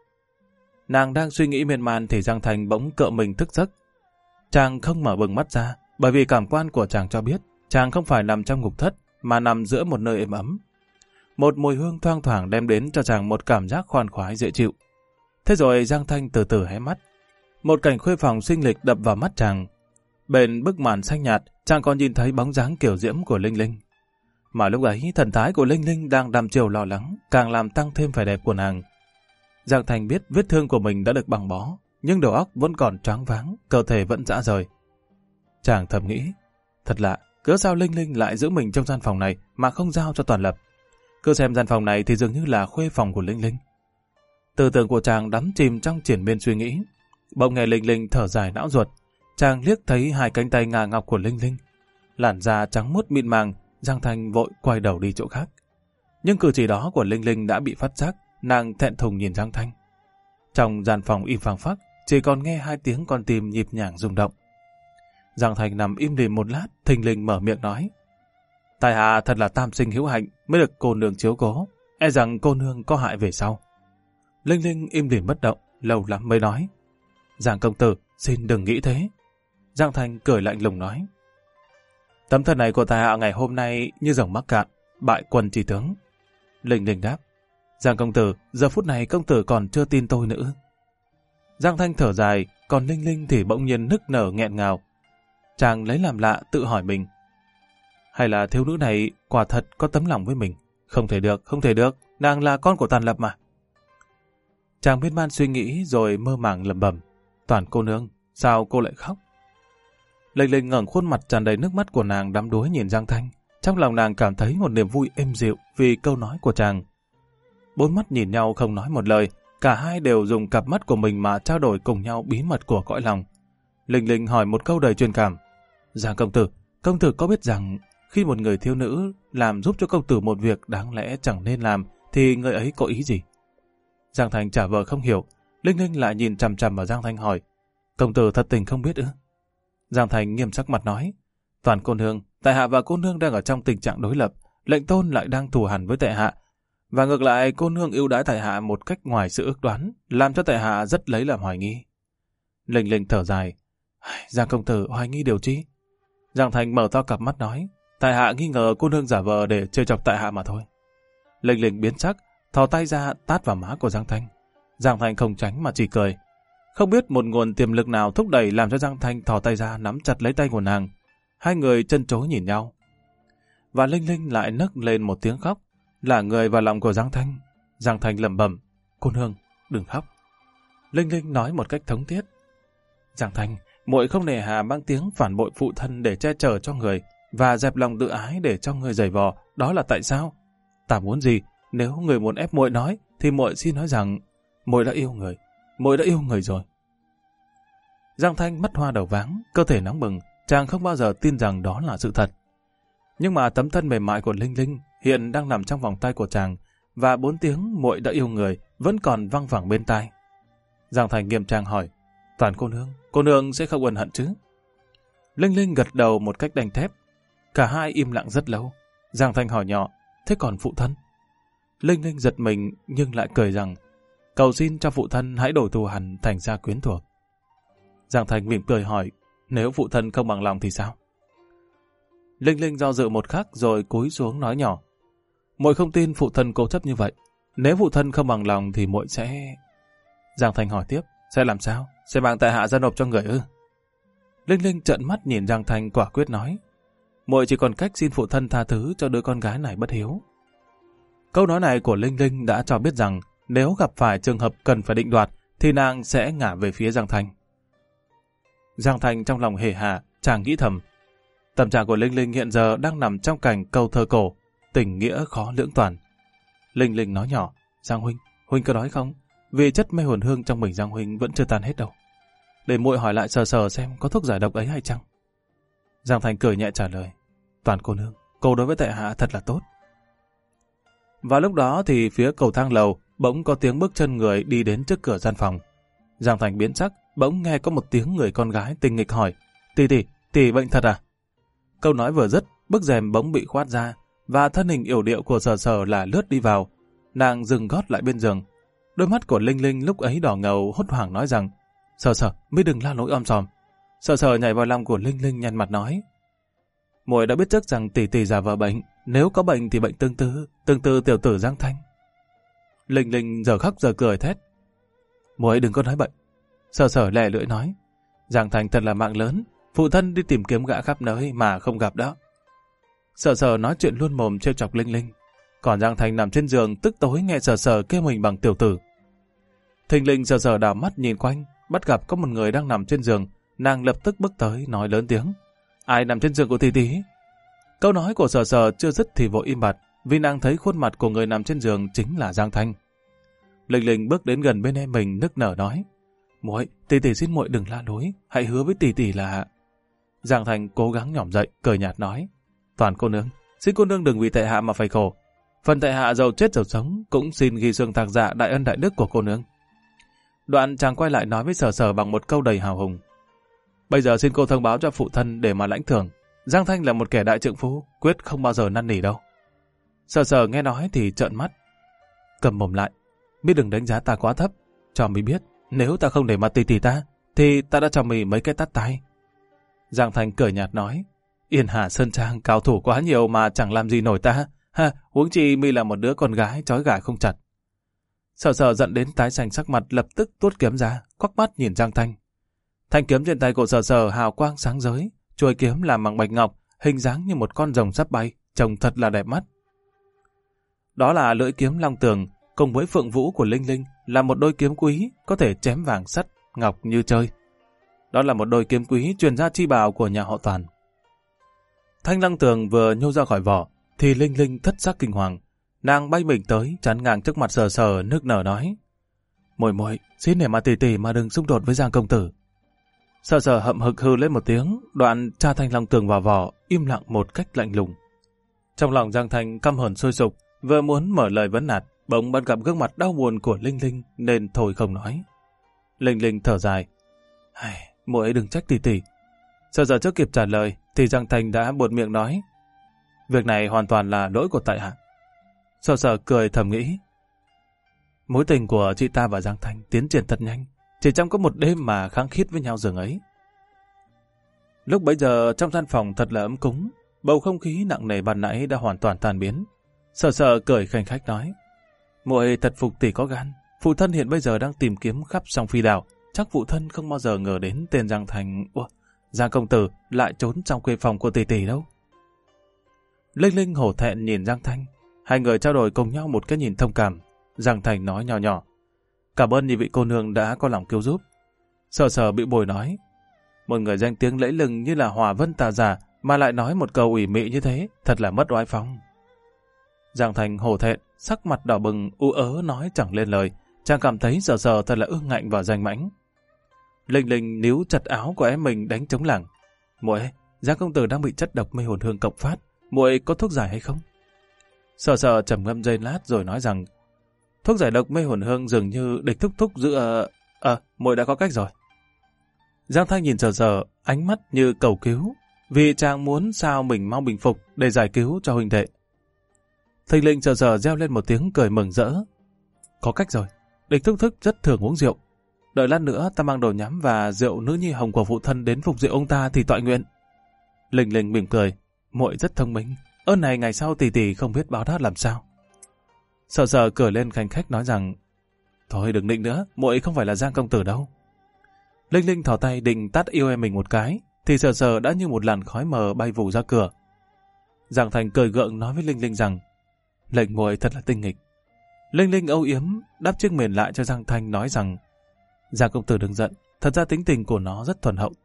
Nàng đang suy nghĩ miên man thì Giang Thanh bỗng cựa mình thức giấc. Chàng không mở bừng mắt ra, bởi vì cảm quan của chàng cho biết chàng không phải nằm trong ngục thất, mà nằm giữa một nơi êm ấm. Một mùi hương thoang thoảng đem đến cho chàng một cảm giác khoan khoái dễ chịu. Thế rồi Giang Thanh từ từ hé mắt. Một cảnh khuê phòng xinh lịch đập vào mắt chàng. Bên bức màn xanh nhạt, chàng còn nhìn thấy bóng dáng kiểu diễm của Linh Linh. Mà lúc ấy, thần thái của Linh Linh đang đăm chiều lo lắng, càng làm tăng thêm vẻ đẹp của nàng. Giang Thanh biết vết thương của mình đã được băng bó, nhưng đầu óc vẫn còn choáng váng, cơ thể vẫn rã rời. Chàng thầm nghĩ, thật lạ, cớ sao Linh Linh lại giữ mình trong gian phòng này mà không giao cho Toàn Lập? Cứ xem gian phòng này thì dường như là khuê phòng của Linh Linh. Tư tưởng của chàng đắm chìm trong triển miên suy nghĩ. Bỗng nghe Linh Linh thở dài não ruột, chàng liếc thấy hai cánh tay ngà ngọc của Linh Linh, làn da trắng muốt mịn màng. Giang Thanh vội quay đầu đi chỗ khác. Nhưng cử chỉ đó của Linh Linh đã bị phát giác, nàng thẹn thùng nhìn Giang Thanh. Trong gian phòng im phăng phắc, chỉ còn nghe hai tiếng con tim nhịp nhàng rung động. Giang Thanh nằm im lìm một lát, thình lình mở miệng nói: tại hạ thật là tam sinh hữu hạnh mới được cô nương chiếu cố, e rằng cô nương có hại về sau. Linh Linh im lìm bất động, lâu lắm mới nói: Giang công tử, xin đừng nghĩ thế. Giang Thanh cười lạnh lùng nói: tấm thân này của tại hạ ngày hôm nay như rồng mắc cạn, bại quân chỉ tướng. Linh Linh đáp: Giang công tử, giờ phút này công tử còn chưa tin tôi nữa. Giang Thanh thở dài, còn Linh Linh thì bỗng nhiên nức nở nghẹn ngào. Chàng lấy làm lạ tự hỏi mình, hay là thiếu nữ này quả thật có tấm lòng với mình? Không thể được, không thể được, nàng là con của Toàn Lập mà. Chàng miên man suy nghĩ rồi mơ màng lẩm bẩm: Toàn cô nương, sao cô lại khóc? Linh Linh ngẩng khuôn mặt tràn đầy nước mắt của nàng đắm đuối nhìn Giang Thanh. Trong lòng nàng cảm thấy một niềm vui êm dịu vì câu nói của chàng. Bốn mắt nhìn nhau không nói một lời, cả hai đều dùng cặp mắt của mình mà trao đổi cùng nhau bí mật của cõi lòng. Linh Linh hỏi một câu đầy truyền cảm. Giang công tử, công tử có biết rằng khi một người thiếu nữ làm giúp cho công tử một việc đáng lẽ chẳng nên làm thì người ấy có ý gì? Giang Thanh trả vờ không hiểu. Linh Linh lại nhìn chằm chằm vào Giang Thanh hỏi, công tử thật tình không biết ư? Giang Thanh nghiêm sắc mặt nói, Toàn cô nương, tại hạ và cô nương đang ở trong tình trạng đối lập, lệnh tôn lại đang thù hằn với tại hạ. Và ngược lại cô nương ưu đãi tại hạ một cách ngoài sự ước đoán, làm cho tại hạ rất lấy làm hoài nghi. Linh Linh thở dài, Giang công tử hoài nghi điều chi? Giang Thanh mở to cặp mắt nói, tại hạ nghi ngờ cô nương giả vờ để chơi chọc tại hạ mà thôi. Linh Linh biến sắc, thò tay ra tát vào má của Giang Thanh. Giang Thanh không tránh mà chỉ cười. Không biết một nguồn tiềm lực nào thúc đẩy làm cho Giang Thanh thò tay ra nắm chặt lấy tay của nàng. Hai người chân chối nhìn nhau. Và Linh Linh lại nấc lên một tiếng khóc, là người vào lòng của Giang Thanh. Giang Thanh lẩm bẩm, cô nương, đừng khóc. Linh Linh nói một cách thống thiết, Giang Thanh, muội không nề hà mang tiếng phản bội phụ thân để che chở cho người và dẹp lòng tự ái để cho người giày vò, đó là tại sao? Ta muốn gì? Nếu người muốn ép muội nói thì muội xin nói rằng muội đã yêu người, muội đã yêu người rồi. Giang Thanh mắt hoa đầu váng, cơ thể nóng bừng, chàng không bao giờ tin rằng đó là sự thật. Nhưng mà tấm thân mềm mại của Linh Linh hiện đang nằm trong vòng tay của chàng và bốn tiếng muội đã yêu người vẫn còn văng vẳng bên tai. Giang Thanh nghiêm trang hỏi, Toàn cô nương, cô nương sẽ không ân hận chứ? Linh Linh gật đầu một cách đanh thép. Cả hai im lặng rất lâu. Giang Thanh hỏi nhỏ, thế còn phụ thân? Linh Linh giật mình nhưng lại cười rằng, cầu xin cho phụ thân hãy đổi thù hằn thành ra quyến thuộc. Giang Thanh mỉm cười hỏi, nếu phụ thân không bằng lòng thì sao? Linh Linh do dự một khắc rồi cúi xuống nói nhỏ, muội không tin phụ thân cố chấp như vậy. Nếu phụ thân không bằng lòng thì muội sẽ... Giang Thanh hỏi tiếp, sẽ làm sao? Sẽ mang tại hạ ra nộp cho người ư? Linh Linh trợn mắt nhìn Giang Thanh quả quyết nói, muội chỉ còn cách xin phụ thân tha thứ cho đứa con gái này bất hiếu. Câu nói này của Linh Linh đã cho biết rằng nếu gặp phải trường hợp cần phải định đoạt thì nàng sẽ ngả về phía Giang Thanh. Giang Thanh trong lòng hề hà, chàng nghĩ thầm. Tâm trạng của Linh Linh hiện giờ đang nằm trong cảnh câu thơ cổ, tình nghĩa khó lưỡng toàn. Linh Linh nói nhỏ, Giang huynh, huynh có đói không? Vì chất mê hồn hương trong mình Giang huynh vẫn chưa tan hết đâu. Để muội hỏi lại sờ sờ xem có thuốc giải độc ấy hay chăng? Giang Thanh cười nhẹ trả lời, Toàn cô nương, cô đối với tại hạ thật là tốt. Và lúc đó thì phía cầu thang lầu bỗng có tiếng bước chân người đi đến trước cửa gian phòng. Giang Thanh biến sắc, bỗng nghe có một tiếng người con gái tinh nghịch hỏi, tỷ tỷ, tỷ bệnh thật à? Câu nói vừa dứt, bức rèm bỗng bị khoát ra và thân hình yểu điệu của Sờ Sờ là lướt đi vào. Nàng dừng gót lại bên giường. Đôi mắt của Linh Linh lúc ấy đỏ ngầu hốt hoảng nói rằng, Sờ Sờ, mới đừng la lối om sòm. Sờ Sờ nhảy vào lòng của Linh Linh nhăn mặt nói, muội đã biết trước rằng tỷ tỷ già vợ bệnh, nếu có bệnh thì bệnh tương tư, tương tư tiểu tử Giang Thanh. Linh Linh giờ khóc giờ cười thét, muội đừng có nói bệnh. Sờ Sờ lè lưỡi nói, Giang Thanh thật là mạng lớn, phụ thân đi tìm kiếm gã khắp nơi mà không gặp đó. Sờ Sờ nói chuyện luôn mồm trêu chọc Linh Linh, còn Giang Thanh nằm trên giường tức tối nghe Sờ Sờ kêu mình bằng tiểu tử. Thình lình Sờ Sờ đảo mắt nhìn quanh, bắt gặp có một người đang nằm trên giường, nàng lập tức bước tới nói lớn tiếng, ai nằm trên giường của tỷ tỷ? Câu nói của Sờ Sờ chưa dứt thì vội im bặt, vì nàng thấy khuôn mặt của người nằm trên giường chính là Giang Thanh. Linh Linh bước đến gần bên em mình nức nở nói, muội, tỷ tỷ xin muội đừng la lối, hãy hứa với tỷ tỷ là... Giang Thanh cố gắng nhỏm dậy, cười nhạt nói, Toàn cô nương, xin cô nương đừng vì tại hạ mà phải khổ. Phần tại hạ giàu chết giàu sống cũng xin ghi xương tạc dạ đại ân đại đức của cô nương. Đoạn chàng quay lại nói với Sờ Sờ bằng một câu đầy hào hùng, bây giờ xin cô thông báo cho phụ thân để mà lãnh thưởng. Giang Thanh là một kẻ đại trượng phu, quyết không bao giờ năn nỉ đâu. Sờ Sờ nghe nói thì trợn mắt, cầm mồm lại, biết đừng đánh giá ta quá thấp, cho mày biết nếu ta không để mặt tỷ tỷ ta thì ta đã cho mày mấy cái tát tay. Giang Thanh cười nhạt nói, Yên Hà Sơn Trang cao thủ quá nhiều mà chẳng làm gì nổi ta, ha, huống chi mi là một đứa con gái trói gà không chặt. Sờ Sờ giận đến tái xanh sắc mặt, lập tức tuốt kiếm ra, quắc mắt nhìn Giang Thanh. Thanh kiếm trên tay của Sờ Sờ hào quang sáng rới, chuôi kiếm làm bằng bạch ngọc, hình dáng như một con rồng sắp bay, trông thật là đẹp mắt. Đó là lưỡi kiếm long tường, cùng với phượng vũ của Linh Linh là một đôi kiếm quý, có thể chém vàng sắt, ngọc như chơi. Đó là một đôi kiếm quý truyền gia chi bảo của nhà họ Toàn. Thanh lăng tường vừa nhô ra khỏi vỏ, thì Linh Linh thất sắc kinh hoàng. Nàng bay mình tới, chắn ngang trước mặt Sờ Sờ, nức nở nói: Muội muội, xin nể mà tỷ tỷ mà đừng xung đột với Giang công tử. Sờ Sờ hậm hực hư lên một tiếng, đoạn tra thanh long tường vào vỏ, im lặng một cách lạnh lùng. Trong lòng Giang Thành căm hờn sôi sục, vừa muốn mở lời vấn nạt, bỗng bắt gặp gương mặt đau buồn của Linh Linh nên thôi không nói. Linh Linh thở dài: Muội ấy đừng trách tỷ tỷ. Sờ Sờ chưa kịp trả lời thì Giang Thành đã buột miệng nói: Việc này hoàn toàn là lỗi của tại hạ. Sờ Sờ cười thầm nghĩ: Mối tình của chị ta và Giang Thành tiến triển thật nhanh, chỉ trong có một đêm mà khăng khít với nhau dường ấy. Lúc bấy giờ trong gian phòng thật là ấm cúng, bầu không khí nặng nề ban nãy đã hoàn toàn tan biến. Sờ Sờ cười khanh khách nói: Muội thật phục tỷ có gan. Phụ thân hiện bây giờ đang tìm kiếm khắp song phi đảo, chắc phụ thân không bao giờ ngờ đến tên Giang Thành, Ủa, Giang công tử lại trốn trong khuê phòng của tỷ tỷ đâu. Linh Linh hổ thẹn nhìn Giang Thanh, hai người trao đổi cùng nhau một cái nhìn thông cảm. Giang Thành nói nhỏ nhỏ: Cảm ơn nhị vị cô nương đã có lòng cứu giúp. Sờ Sờ bị bồi nói: Một người danh tiếng lẫy lừng như là Hòa Vân Tà Giả mà lại nói một câu ủy mị như thế, thật là mất oai phong. Giang Thành hổ thẹn, sắc mặt đỏ bừng, u ớ nói chẳng lên lời. Chàng cảm thấy Sờ Sờ thật là ương ngạnh và danh mãnh. Linh Linh níu chặt áo của em mình đánh trống lảng: Muội, Giang công tử đang bị chất độc mê hồn hương cộng phát, muội có thuốc giải hay không? Sờ Sờ trầm ngâm giây lát rồi nói rằng: Thuốc giải độc mê hồn hương dường như địch thúc thúc giữa... Ờ, à, muội đã có cách rồi. Giang Thanh nhìn Sờ Sờ, ánh mắt như cầu cứu, vì chàng muốn sao mình mau bình phục để giải cứu cho huynh đệ. Thình lình Sờ Sờ reo lên một tiếng cười mừng rỡ: Có cách rồi, địch thúc thúc rất thường uống rượu. Đợi lát nữa ta mang đồ nhắm và rượu nữ nhi hồng của phụ thân đến phục rượu ông ta thì toại nguyện. Linh Linh mỉm cười: Muội rất thông minh, ơn này ngày sau tỷ tỷ không biết báo đáp làm sao. Sờ Sờ cười lên khanh khách nói rằng: Thôi đừng định nữa, muội không phải là Giang công tử đâu. Linh Linh thò tay định tát yêu em mình một cái, thì Sờ Sờ đã như một làn khói mờ bay vù ra cửa. Giang Thành cười gượng nói với Linh Linh rằng: Lệnh muội thật là tinh nghịch. Linh Linh âu yếm đắp chiếc mền lại cho Giang Thanh nói rằng: Giang công tử đừng giận, thật ra tính tình của nó rất thuần hậu.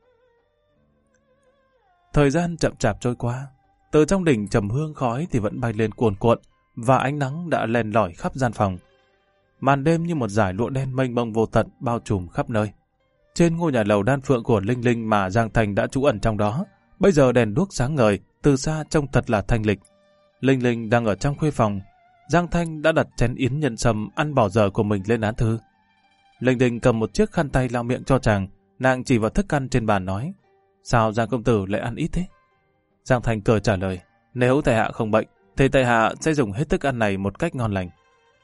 Thời gian chậm chạp trôi qua, từ trong đỉnh trầm hương khói thì vẫn bay lên cuồn cuộn, và ánh nắng đã len lỏi khắp gian phòng. Màn đêm như một dải lụa đen mênh mông vô tận bao trùm khắp nơi. Trên ngôi nhà lầu đan phượng của Linh Linh mà Giang Thành đã trú ẩn trong đó, bây giờ đèn đuốc sáng ngời, từ xa trông thật là thanh lịch. Linh Linh đang ở trong khuê phòng, Giang Thanh đã đặt chén yến nhân sâm ăn bỏ dở của mình lên án thư. Linh Linh cầm một chiếc khăn tay lau miệng cho chàng, nàng chỉ vào thức ăn trên bàn nói: Sao Giang công tử lại ăn ít thế? Giang Thanh cười trả lời: Nếu tại hạ không bệnh, thì tại hạ sẽ dùng hết thức ăn này một cách ngon lành.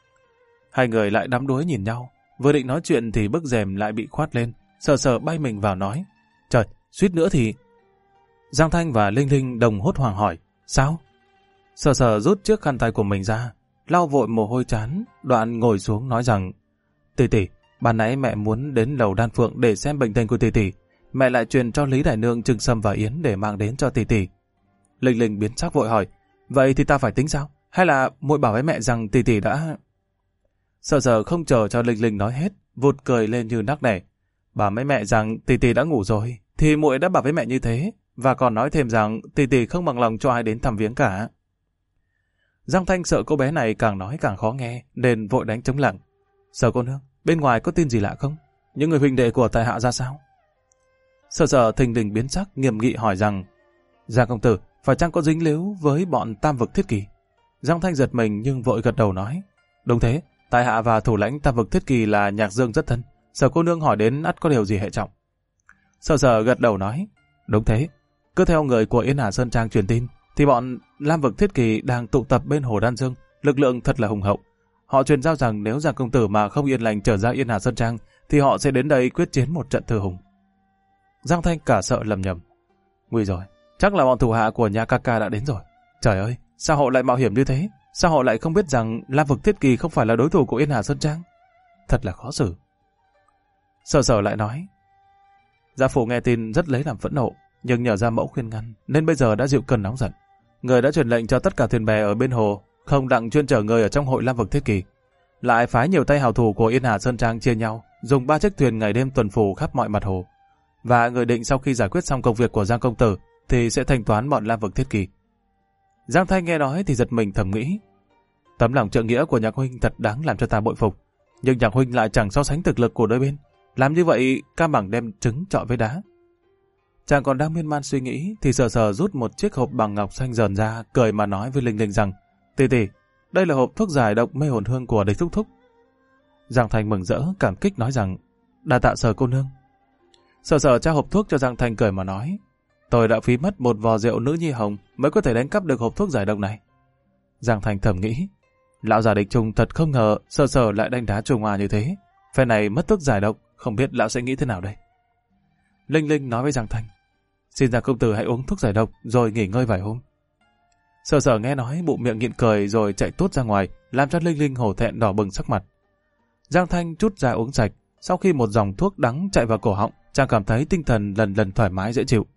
Hai người lại đắm đuối nhìn nhau, vừa định nói chuyện thì bức rèm lại bị khoát lên. Sờ Sờ bay mình vào nói: Trời, suýt nữa thì... Giang Thanh và Linh Linh đồng hốt hoảng hỏi: Sao? Sờ Sờ rút chiếc khăn tay của mình ra, lau vội mồ hôi trán, đoạn ngồi xuống nói rằng: Tỷ tỷ, ban nãy mẹ muốn đến lầu đan phượng để xem bệnh tình của tỷ tỷ, mẹ lại truyền cho Lý Đại Nương trưng sâm và yến để mang đến cho tỷ tỷ. Linh Linh biến sắc vội hỏi: Vậy thì ta phải tính sao? Hay là muội bảo với mẹ rằng tỷ tỷ đã... Sờ Sờ không chờ cho Linh Linh nói hết, vụt cười lên như nắc nẻ: Bảo với mẹ rằng tỷ tỷ đã ngủ rồi, thì muội đã bảo với mẹ như thế, và còn nói thêm rằng tỷ tỷ không bằng lòng cho ai đến thăm viếng cả. Giang Thanh sợ cô bé này càng nói càng khó nghe, nên vội đánh trống lảng: Sở cô nương, bên ngoài có tin gì lạ không? Những người huynh đệ của tại hạ ra sao? Sờ Sờ thình lình biến sắc, nghiêm nghị hỏi rằng: Giang công tử, phải chăng có dính líu với bọn Tam Vực Thiết Kỳ? Giang Thanh giật mình nhưng vội gật đầu nói: Đúng thế, tại hạ và thủ lãnh Tam Vực Thiết Kỳ là Nhạc Dương rất thân. Sở cô nương hỏi đến ắt có điều gì hệ trọng. Sờ Sờ gật đầu nói: Đúng thế, cứ theo người của Yên Hà Sơn Trang truyền tin, thì bọn Lam Vực Thiết Kỳ đang tụ tập bên hồ Đan Dương, lực lượng thật là hùng hậu. Họ truyền giao rằng nếu Giang công tử mà không yên lành trở ra Yên Hà Sơn Trang, thì họ sẽ đến đây quyết chiến một trận thừa hùng. Giang Thanh cả sợ lầm nhầm: Nguy rồi, chắc là bọn thủ hạ của nhà ca ca đã đến rồi. Trời ơi, sao họ lại mạo hiểm như thế? Sao họ lại không biết rằng Lam Vực Thiết Kỳ không phải là đối thủ của Yên Hà Sơn Trang? Thật là khó xử. Sờ Sờ lại nói: Gia phụ nghe tin rất lấy làm phẫn nộ, nhưng nhờ gia mẫu khuyên ngăn nên bây giờ đã dịu cơn nóng giận. Người đã truyền lệnh cho tất cả thuyền bè ở bên hồ không đặng chuyên chở người ở trong hội Lam Vực Thiết Kỳ, lại phái nhiều tay hào thủ của Yên Hà Sơn Trang chia nhau dùng ba chiếc thuyền ngày đêm tuần phủ khắp mọi mặt hồ. và người định sau khi giải quyết xong công việc của Giang công tử thì sẽ thanh toán bọn Lam Vực Thiết Kỳ. Giang Thanh nghe nói thì giật mình thầm nghĩ, tấm lòng trượng nghĩa của Nhạc huynh thật đáng làm cho ta bội phục, nhưng Nhạc huynh lại chẳng so sánh thực lực của đôi bên, làm như vậy cam bằng đem trứng trọi với đá. Chàng còn đang miên man suy nghĩ thì Sở Sở rút một chiếc hộp bằng ngọc xanh dờn ra, cười mà nói với Linh Linh rằng, tỷ tỷ, đây là hộp thuốc giải độc mê hồn hương của Địch thúc thúc. Giang Thành mừng rỡ cảm kích nói rằng, đa tạ Sở cô nương. Sở Sở trao hộp thuốc cho Giang Thành cười mà nói, tôi đã phí mất một vò rượu nữ nhi hồng mới có thể đánh cắp được hộp thuốc giải độc này. Giang Thành thầm nghĩ, lão già Địch Trung thật không ngờ Sở Sở lại đánh đá Trung Hoa như thế. Phe này mất thuốc giải độc, không biết lão sẽ nghĩ thế nào đây. Linh Linh nói với Giang Thành, xin Giang công tử hãy uống thuốc giải độc rồi nghỉ ngơi vài hôm. Sở Sở nghe nói bụng miệng nhịn cười rồi chạy tốt ra ngoài, làm cho Linh Linh hổ thẹn đỏ bừng sắc mặt. Giang Thanh trút ra uống sạch, sau khi một dòng thuốc đắng chạy vào cổ họng, chàng cảm thấy tinh thần lần lần thoải mái dễ chịu.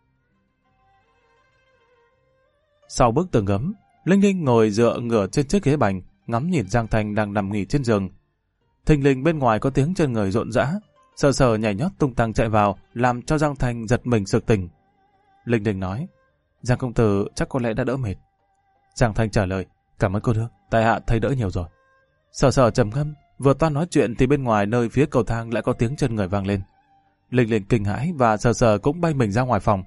Sau bức tường gấm, Linh Linh ngồi dựa ngửa trên chiếc ghế bành, ngắm nhìn Giang Thanh đang nằm nghỉ trên giường. Thình lình bên ngoài có tiếng chân người rộn rã, Sở Sở nhảy nhót tung tăng chạy vào, làm cho Giang Thanh giật mình sực tỉnh. Linh Linh nói, Giang công tử chắc có lẽ đã đỡ mệt. Giang Thanh trả lời, cảm ơn cô nương, tại hạ thấy đỡ nhiều rồi. Sở Sở trầm ngâm, vừa toan nói chuyện thì bên ngoài nơi phía cầu thang lại có tiếng chân người vang lên. Linh Linh kinh hãi và Sở Sở cũng bay mình ra ngoài phòng.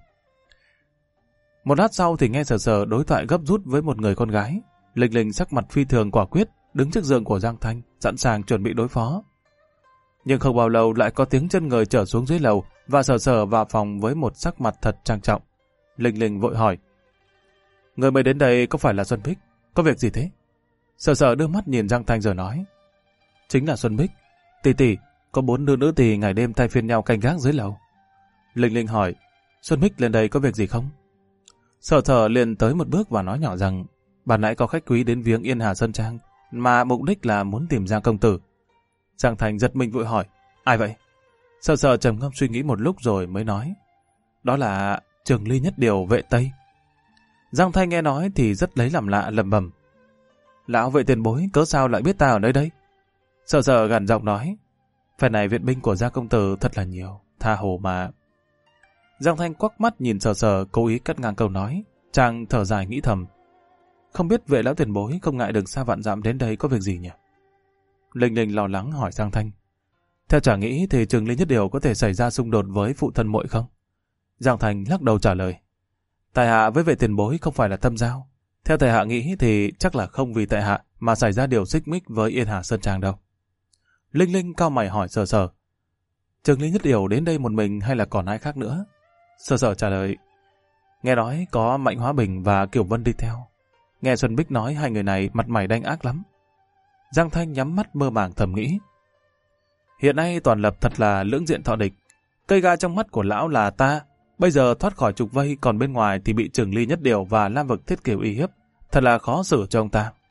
Một lát sau thì nghe Sở Sở đối thoại gấp rút với một người con gái. Linh Linh sắc mặt phi thường quả quyết, đứng trước giường của Giang Thanh, sẵn sàng chuẩn bị đối phó. Nhưng không bao lâu lại có tiếng chân người trở xuống dưới lầu và Sở Sở vào phòng với một sắc mặt thật trang trọng. Linh Linh vội hỏi, người mới đến đây có phải là Xuân Bích? Có việc gì thế? Sở Sở đưa mắt nhìn Giang Thanh rồi nói, chính là Xuân Bích. Tỷ tỷ, có bốn nữ nữ tỳ ngày đêm thay phiên nhau canh gác dưới lầu. Linh Linh hỏi, Xuân Bích lên đây có việc gì không? Sở Sở liền tới một bước và nói nhỏ rằng, ban nãy có khách quý đến viếng Yên Hà Sơn Trang, mà mục đích là muốn tìm Giang công tử. Giang Thành giật mình vội hỏi, ai vậy? Sở Sở trầm ngâm suy nghĩ một lúc rồi mới nói, đó là Trường Ly Nhất Điều vệ Tây. Giang Thanh nghe nói thì rất lấy làm lạ, lẩm bẩm, lão vệ tiền bối cớ sao lại biết ta ở nơi đây? Sở Sở gằn giọng nói, phe này viện binh của Giang công tử thật là nhiều, tha hồ mà. Giang Thanh quắc mắt nhìn Sở Sở, cố ý cắt ngang câu nói. Chàng thở dài nghĩ thầm, không biết vệ lão tiền bối không ngại đường xa vạn dặm đến đây có việc gì nhỉ? Linh Linh lo lắng hỏi Giang Thanh, theo chàng nghĩ thì Trường Ly Nhất Điều có thể xảy ra xung đột với phụ thân muội không? Giang Thanh lắc đầu trả lời, tại hạ với vệ tiền bối không phải là tâm giao. Theo tại hạ nghĩ thì chắc là không vì tại hạ mà xảy ra điều xích mích với Yên Hà Sơn Trang đâu. Linh Linh cau mày hỏi Sở Sở, Trường Ly Nhất Điều đến đây một mình hay là còn ai khác nữa? Sở Sở trả lời, nghe nói có Mạnh Hóa Bình và Kiều Vân đi theo. Nghe Xuân Bích nói hai người này mặt mày đanh ác lắm. Giang Thanh nhắm mắt mơ màng thầm nghĩ, hiện nay Toàn Lập thật là lưỡng diện thọ địch. Cây gai trong mắt của lão là ta, bây giờ thoát khỏi trục vây, còn bên ngoài thì bị Trường Ly Nhất Điều và Lam Vực Thiết Kỳ uy hiếp, thật là khó xử cho ông ta.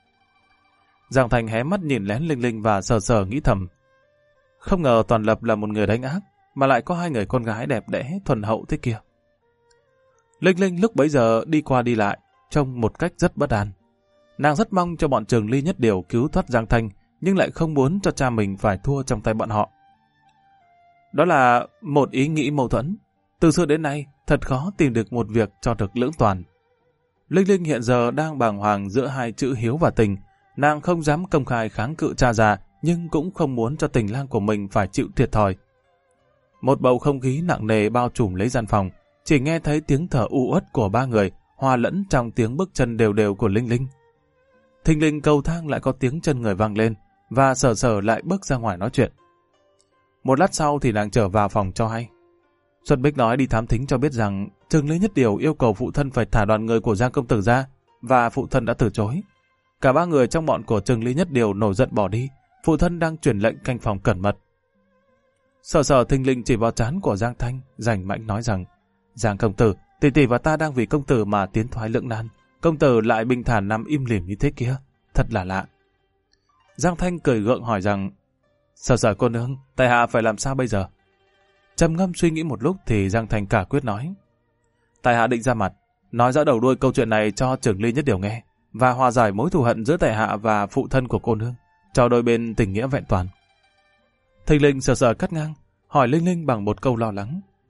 Giang Thanh hé mắt nhìn lén Linh Linh và Sở Sở nghĩ thầm, không ngờ Toàn Lập là một người đánh ác, mà lại có hai người con gái đẹp đẽ thuần hậu thế kia. Linh Linh lúc bấy giờ đi qua đi lại, trông một cách rất bất an. Nàng rất mong cho bọn Trường Ly Nhất Điều cứu thoát Giang Thanh, nhưng lại không muốn cho cha mình phải thua trong tay bọn họ. Đó là một ý nghĩ mâu thuẫn. Từ xưa đến nay, thật khó tìm được một việc cho được lưỡng toàn. Linh Linh hiện giờ đang bàng hoàng giữa hai chữ hiếu và tình. Nàng không dám công khai kháng cự cha già, nhưng cũng không muốn cho tình lang của mình phải chịu thiệt thòi. Một bầu không khí nặng nề bao trùm lấy gian phòng, chỉ nghe thấy tiếng thở u uất của ba người, hòa lẫn trong tiếng bước chân đều đều của Linh Linh. Thình lình cầu thang lại có tiếng chân người vang lên, và Sở Sở lại bước ra ngoài nói chuyện. Một lát sau thì nàng trở vào phòng cho hay. Xuân Bích nói đi thám thính cho biết rằng Trường Ly Nhất Điều yêu cầu phụ thân phải thả đoàn người của Giang công tử ra, và phụ thân đã từ chối. Cả ba người trong bọn của Trường Ly Nhất Điều nổi giận bỏ đi, phụ thân đang truyền lệnh canh phòng cẩn mật. Sở Sở thình lình chỉ vào trán của Giang Thanh, rành mãnh nói rằng, Giang công tử, tỷ tỷ và ta đang vì công tử mà tiến thoái lưỡng nan, công tử lại bình thản nằm im lìm như thế kia, thật là lạ. Giang Thanh cười gượng hỏi rằng, Sở Sở cô nương, tại hạ phải làm sao bây giờ? Trầm ngâm suy nghĩ một lúc thì Giang Thanh cả quyết nói, tại hạ định ra mặt, nói rõ đầu đuôi câu chuyện này cho Trường Ly Nhất Điều nghe, và hòa giải mối thù hận giữa tại hạ và phụ thân của cô nương, cho đôi bên tình nghĩa vẹn toàn. Thình lình Sở Sở cắt ngang, hỏi Linh Linh bằng một câu lo lắng,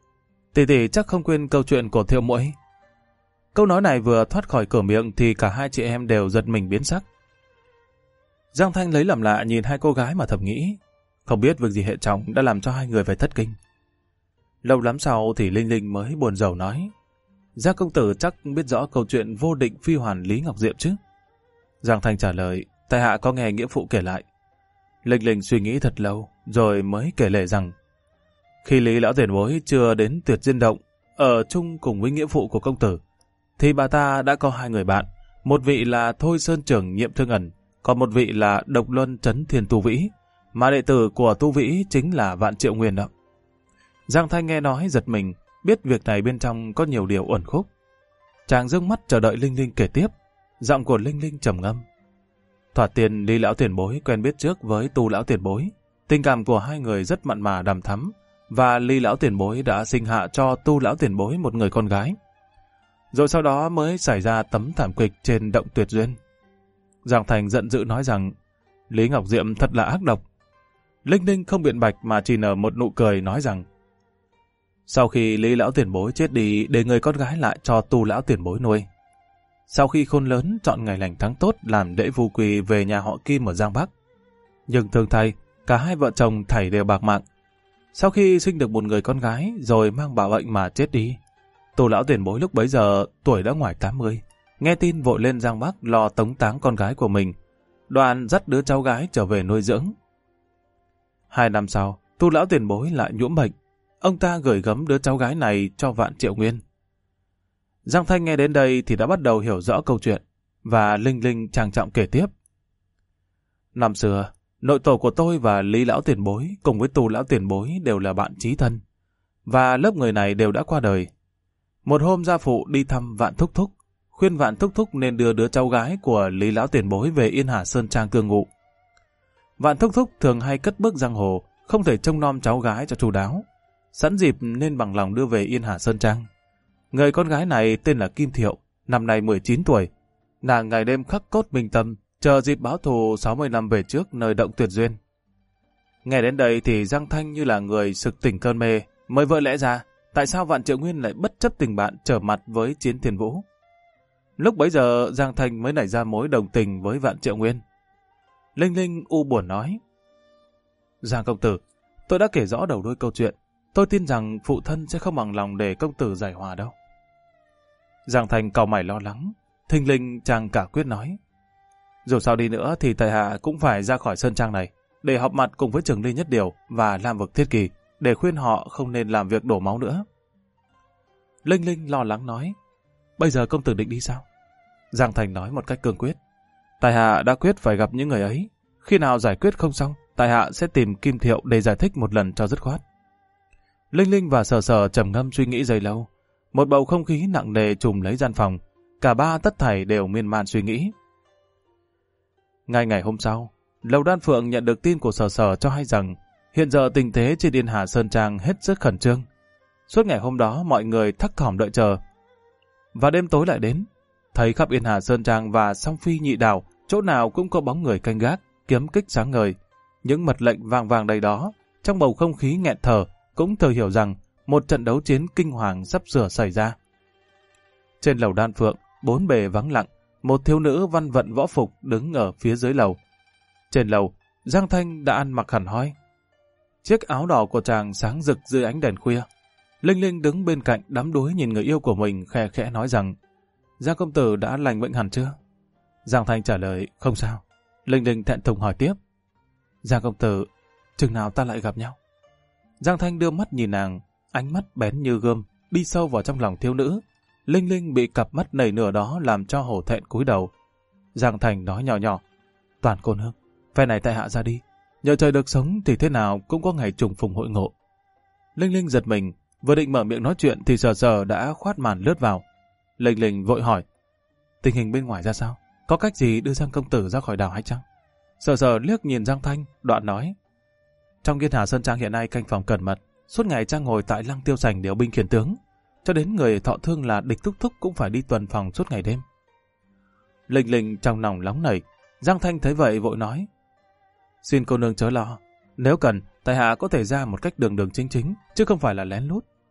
Tỷ tỷ chắc không quên câu chuyện của Thiệu Muội. Câu nói này vừa thoát khỏi cửa miệng thì cả hai chị em đều giật mình biến sắc. Giang Thanh lấy làm lạ nhìn hai cô gái mà thầm nghĩ, không biết việc gì hệ trọng đã làm cho hai người phải thất kinh. Lâu lắm sau thì Linh Linh mới buồn rầu nói, Giang công tử chắc biết rõ câu chuyện vô định phi hoàn Lý Ngọc Diệm chứ? Giang Thanh trả lời, tại hạ có nghe nghĩa phụ kể lại. Linh Linh suy nghĩ thật lâu, rồi mới kể lể rằng, khi Lý lão tiền bối chưa đến Tuyệt Diên Động, ở chung cùng với nghĩa phụ của công tử, thì bà ta đã có hai người bạn, một vị là Thôi Sơn Trưởng Nhiệm Thương Ẩn, còn một vị là Độc Luân Trấn Thiên Tu Vĩ, mà đệ tử của Tu Vĩ chính là Vạn Triệu Nguyên đó. Giang Thanh nghe nói giật mình, biết việc này bên trong có nhiều điều uẩn khúc. Chàng dương mắt chờ đợi Linh Linh kể tiếp, giọng của Linh Linh trầm ngâm. Thoạt tiền Lý lão tiền bối quen biết trước với Tu lão tiền bối, tình cảm của hai người rất mặn mà đằm thắm, và Lý lão tiền bối đã sinh hạ cho Tu lão tiền bối một người con gái. Rồi sau đó mới xảy ra tấm thảm kịch trên Động Tuyệt Duyên. Giang Thành giận dữ nói rằng Lý Ngọc Diệm thật là ác độc. Linh Linh không biện bạch mà chỉ nở một nụ cười nói rằng sau khi Lý lão tiền bối chết đi để người con gái lại cho Tu lão tiền bối nuôi. Sau khi khôn lớn chọn ngày lành tháng tốt làm lễ vu quy về nhà họ Kim ở Giang Bắc. Nhưng thường thay, cả hai vợ chồng thảy đều bạc mạng. Sau khi sinh được một người con gái rồi mang bạo bệnh mà chết đi. Tu lão tiền bối lúc bấy giờ tuổi đã ngoài tám mươi. Nghe tin vội lên Giang Bắc lo tống táng con gái của mình. Đoạn dắt đứa cháu gái trở về nuôi dưỡng. Hai năm sau, Tu lão tiền bối lại nhuễm bệnh. Ông ta gửi gắm đứa cháu gái này cho Vạn Triệu Nguyên. Giang Thanh nghe đến đây thì đã bắt đầu hiểu rõ câu chuyện, và Linh Linh trang trọng kể tiếp. Năm xưa, nội tổ của tôi và Lý lão tiền bối cùng với Tu lão tiền bối đều là bạn chí thân, và lớp người này đều đã qua đời. Một hôm gia phụ đi thăm Vạn Thúc Thúc, khuyên Vạn Thúc Thúc nên đưa đứa cháu gái của Lý lão tiền bối về Yên Hà Sơn Trang cư ngụ. Vạn Thúc Thúc thường hay cất bước giang hồ, không thể trông nom cháu gái cho chu đáo, sẵn dịp nên bằng lòng đưa về Yên Hà Sơn Trang. Người con gái này tên là Kim Thiệu, năm nay mười chín tuổi. Nàng ngày đêm khắc cốt minh tâm, chờ dịp báo thù sáu mươi năm về trước nơi Động Tuyệt Duyên. Nghe đến đây thì Giang Thanh như là người sực tỉnh cơn mê, mới vỡ lẽ ra, tại sao Vạn Triệu Nguyên lại bất chấp tình bạn trở mặt với Chiến Thiên Vũ. Lúc bấy giờ Giang Thanh mới nảy ra mối đồng tình với Vạn Triệu Nguyên. Linh Linh u buồn nói, Giang công tử, tôi đã kể rõ đầu đuôi câu chuyện, tôi tin rằng phụ thân sẽ không bằng lòng để công tử giải hòa đâu. Giang Thành cau mày lo lắng, thình lình chàng cả quyết nói, dù sao đi nữa thì tại hạ cũng phải ra khỏi sơn trang này, để họp mặt cùng với Trường Ly Nhất Điều và Lam Vực Thiết Kỳ, để khuyên họ không nên làm việc đổ máu nữa. Linh Linh lo lắng nói, bây giờ công tử định đi sao? Giang Thành nói một cách cương quyết, tại hạ đã quyết phải gặp những người ấy, khi nào giải quyết không xong, tại hạ sẽ tìm Kim Thiệu để giải thích một lần cho dứt khoát. Linh Linh và Sở Sở trầm ngâm suy nghĩ giây lâu. Một bầu không khí nặng nề trùm lấy gian phòng. Cả ba tất thảy đều miên man suy nghĩ. Ngay ngày hôm sau, Lầu Đan Phượng nhận được tin của Sở Sở cho hay rằng hiện giờ tình thế trên Yên Hà Sơn Trang hết sức khẩn trương. Suốt ngày hôm đó mọi người thắc thỏm đợi chờ. Và đêm tối lại đến, thấy khắp Yên Hà Sơn Trang và Song Phi Nhị Đảo, chỗ nào cũng có bóng người canh gác, kiếm kích sáng ngời. Những mật lệnh vàng vàng đầy đó, trong bầu không khí nghẹn thở, cũng thừa hiểu rằng một trận đấu chiến kinh hoàng sắp sửa xảy ra. Trên lầu Đan Phượng, bốn bề vắng lặng, một thiếu nữ văn vận võ phục đứng ở phía dưới lầu. Trên lầu, Giang Thanh đã ăn mặc hẳn hoi. Chiếc áo đỏ của chàng sáng rực dưới ánh đèn khuya. Linh Linh đứng bên cạnh đắm đuối nhìn người yêu của mình khẽ khẽ nói rằng, Giang công tử đã lành bệnh hẳn chưa? Giang Thanh trả lời, không sao. Linh Linh thẹn thùng hỏi tiếp, Giang công tử, chừng nào ta lại gặp nhau? Giang Thanh đưa mắt nhìn nàng, ánh mắt bén như gươm, đi sâu vào trong lòng thiếu nữ. Linh Linh bị cặp mắt nảy nửa đó làm cho hổ thẹn cúi đầu. Giang Thành nói nhỏ nhỏ, Toàn cô nương, phe này tại hạ ra đi, nhờ trời được sống thì thế nào cũng có ngày trùng phùng hội ngộ. Linh Linh giật mình, vừa định mở miệng nói chuyện thì Sở Sở đã khoát màn lướt vào. Linh Linh vội hỏi, tình hình bên ngoài ra sao? Có cách gì đưa Giang công tử ra khỏi đảo hay chăng? Sở Sở liếc nhìn Giang Thanh, đoạn nói, trong Yên Hà Sơn Trang hiện nay canh phòng cẩn mật, suốt ngày trang ngồi tại Lăng Tiêu Sảnh điều binh khiển tướng, cho đến người thọ thương là Địch Thúc Thúc cũng phải đi tuần phòng suốt ngày đêm. Linh Linh trong lòng nóng nảy, Giang Thanh thấy vậy vội nói, xin cô nương chớ lo, nếu cần, tại hạ có thể ra một cách đường đường chính chính, chứ không phải là lén lút.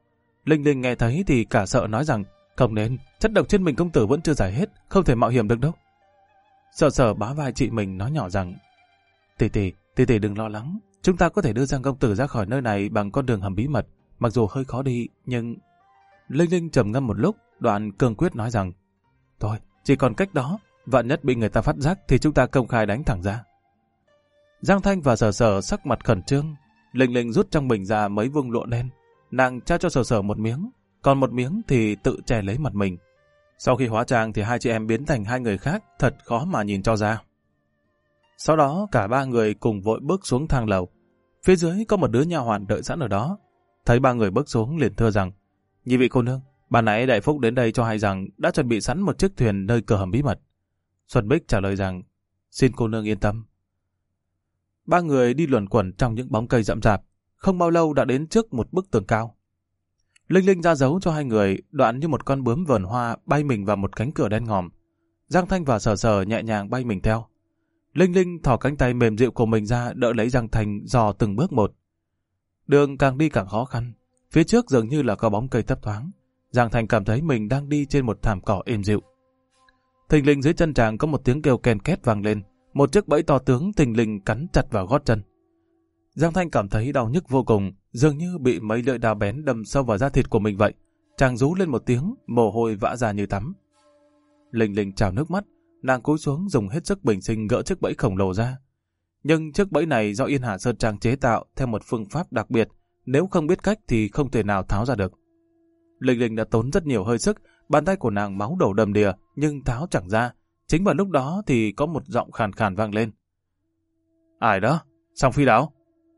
Linh Linh nghe thấy thì cả sợ nói rằng không nên, chất độc trên mình công tử vẫn chưa giải hết, không thể mạo hiểm được đâu. Sở Sở bá vai chị mình nói nhỏ rằng tỷ tỷ, tỷ tỷ đừng lo lắng, chúng ta có thể đưa Giang công tử ra khỏi nơi này bằng con đường hầm bí mật, mặc dù hơi khó đi, nhưng... Linh Linh trầm ngâm một lúc, đoạn cương quyết nói rằng thôi, chỉ còn cách đó, vạn nhất bị người ta phát giác thì chúng ta công khai đánh thẳng ra. Giang Thanh và Sở Sở sắc mặt khẩn trương. Linh Linh rút trong mình ra mấy vùng lụa đen, nàng trao cho Sở Sở một miếng, còn một miếng thì tự che lấy mặt mình. Sau khi hóa trang thì hai chị em biến thành hai người khác, thật khó mà nhìn cho ra. Sau đó cả ba người cùng vội bước xuống thang lầu. Phía dưới có một đứa nha hoàn đợi sẵn ở đó. Thấy ba người bước xuống liền thưa rằng nhị vị cô nương, ban nãy Đại Phúc đến đây cho hay rằng đã chuẩn bị sẵn một chiếc thuyền nơi cửa hầm bí mật. Xuân Bích trả lời rằng xin cô nương yên tâm. Ba người đi luẩn quẩn trong những bóng cây rậm rạp, không bao lâu đã đến trước một bức tường cao. Linh Linh ra dấu cho hai người, đoạn như một con bướm vờn hoa bay mình vào một cánh cửa đen ngòm. Giang Thanh và Sở Sở nhẹ nhàng bay mình theo. Linh Linh thò cánh tay mềm dịu của mình ra đỡ lấy Giang Thanh dò từng bước một. Đường càng đi càng khó khăn, phía trước dường như là có bóng cây thấp thoáng. Giang Thanh cảm thấy mình đang đi trên một thảm cỏ êm dịu. Thình lình dưới chân chàng có một tiếng kêu ken két vang lên, một chiếc bẫy to tướng thình lình cắn chặt vào gót chân. Giang Thanh cảm thấy đau nhức vô cùng, dường như bị mấy lưỡi dao bén đâm sâu vào da thịt của mình vậy. Chàng rú lên một tiếng, mồ hôi vã ra như tắm. Linh Linh trào nước mắt, nàng cúi xuống dùng hết sức bình sinh gỡ chiếc bẫy khổng lồ ra. Nhưng chiếc bẫy này do Yên Hà Sơn Trang chế tạo theo một phương pháp đặc biệt, nếu không biết cách thì không thể nào tháo ra được. Linh Linh đã tốn rất nhiều hơi sức, bàn tay của nàng máu đổ đầm đìa, nhưng tháo chẳng ra. Chính vào lúc đó thì có một giọng khàn khàn vang lên. Ai đó? Song Phi Đảo?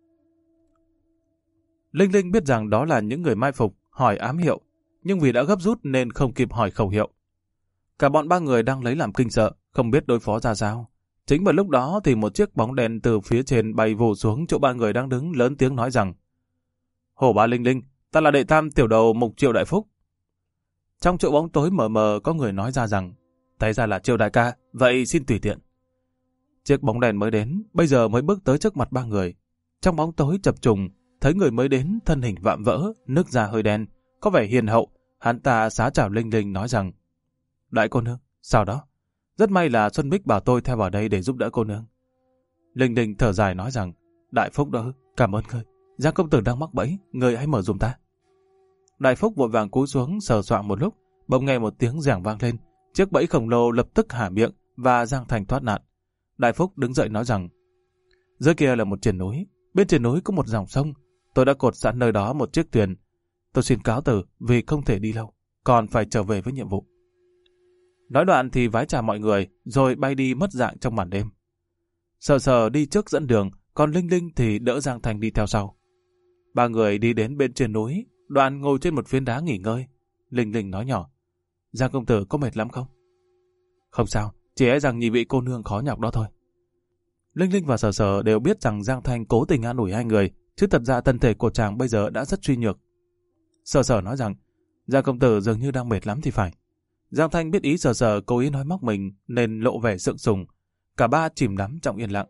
Linh Linh biết rằng đó là những người mai phục, hỏi ám hiệu, nhưng vì đã gấp rút nên không kịp hỏi khẩu hiệu. Cả bọn ba người đang lấy làm kinh sợ, không biết đối phó ra sao. Chính vào lúc đó thì một chiếc bóng đèn từ phía trên bay vù xuống chỗ ba người đang đứng, lớn tiếng nói rằng Hổ Ba Linh Linh, ta là đệ tam tiểu đầu Mục Triệu Đại Phúc. Trong chỗ bóng tối mờ mờ có người nói ra rằng tay ra là Triệu đại ca, vậy xin tùy tiện. Chiếc bóng đèn mới đến, bây giờ mới bước tới trước mặt ba người. Trong bóng tối chập trùng, thấy người mới đến thân hình vạm vỡ, nước da hơi đen, có vẻ hiền hậu. Hắn ta xá chào Linh Linh nói rằng đại cô nương, sao đó? Rất may là Xuân Bích bảo tôi theo vào đây để giúp đỡ cô nương. Linh Linh thở dài nói rằng Đại Phúc đó, cảm ơn ngươi. Giang công tử đang mắc bẫy, ngươi hãy mở giùm ta. Đại Phúc vội vàng cúi xuống sờ soạng một lúc, bỗng nghe một tiếng giảng vang lên, chiếc bẫy khổng lồ lập tức hả miệng và Giang Thành thoát nạn. Đại Phúc đứng dậy nói rằng dưới kia là một triền núi, bên triền núi có một dòng sông, tôi đã cột sẵn nơi đó một chiếc thuyền. Tôi xin cáo từ vì không thể đi lâu, còn phải trở về với nhiệm vụ. Nói đoạn thì vái chào mọi người, rồi bay đi mất dạng trong màn đêm. Sở Sở đi trước dẫn đường, còn Linh Linh thì đỡ Giang Thành đi theo sau. Ba người đi đến bên trên núi, Đoạn ngồi trên một phiến đá nghỉ ngơi. Linh Linh nói nhỏ, Giang công tử có mệt lắm không? Không sao, chỉ e rằng nhị vị cô nương khó nhọc đó thôi. Linh Linh và Sở Sở đều biết rằng Giang Thanh cố tình an ủi hai người, chứ thật ra thân thể của chàng bây giờ đã rất suy nhược. Sở Sở nói rằng Giang công tử dường như đang mệt lắm thì phải. Giang Thanh biết ý Sở Sở cố ý nói móc mình nên lộ vẻ sượng sùng. Cả ba chìm đắm trong yên lặng.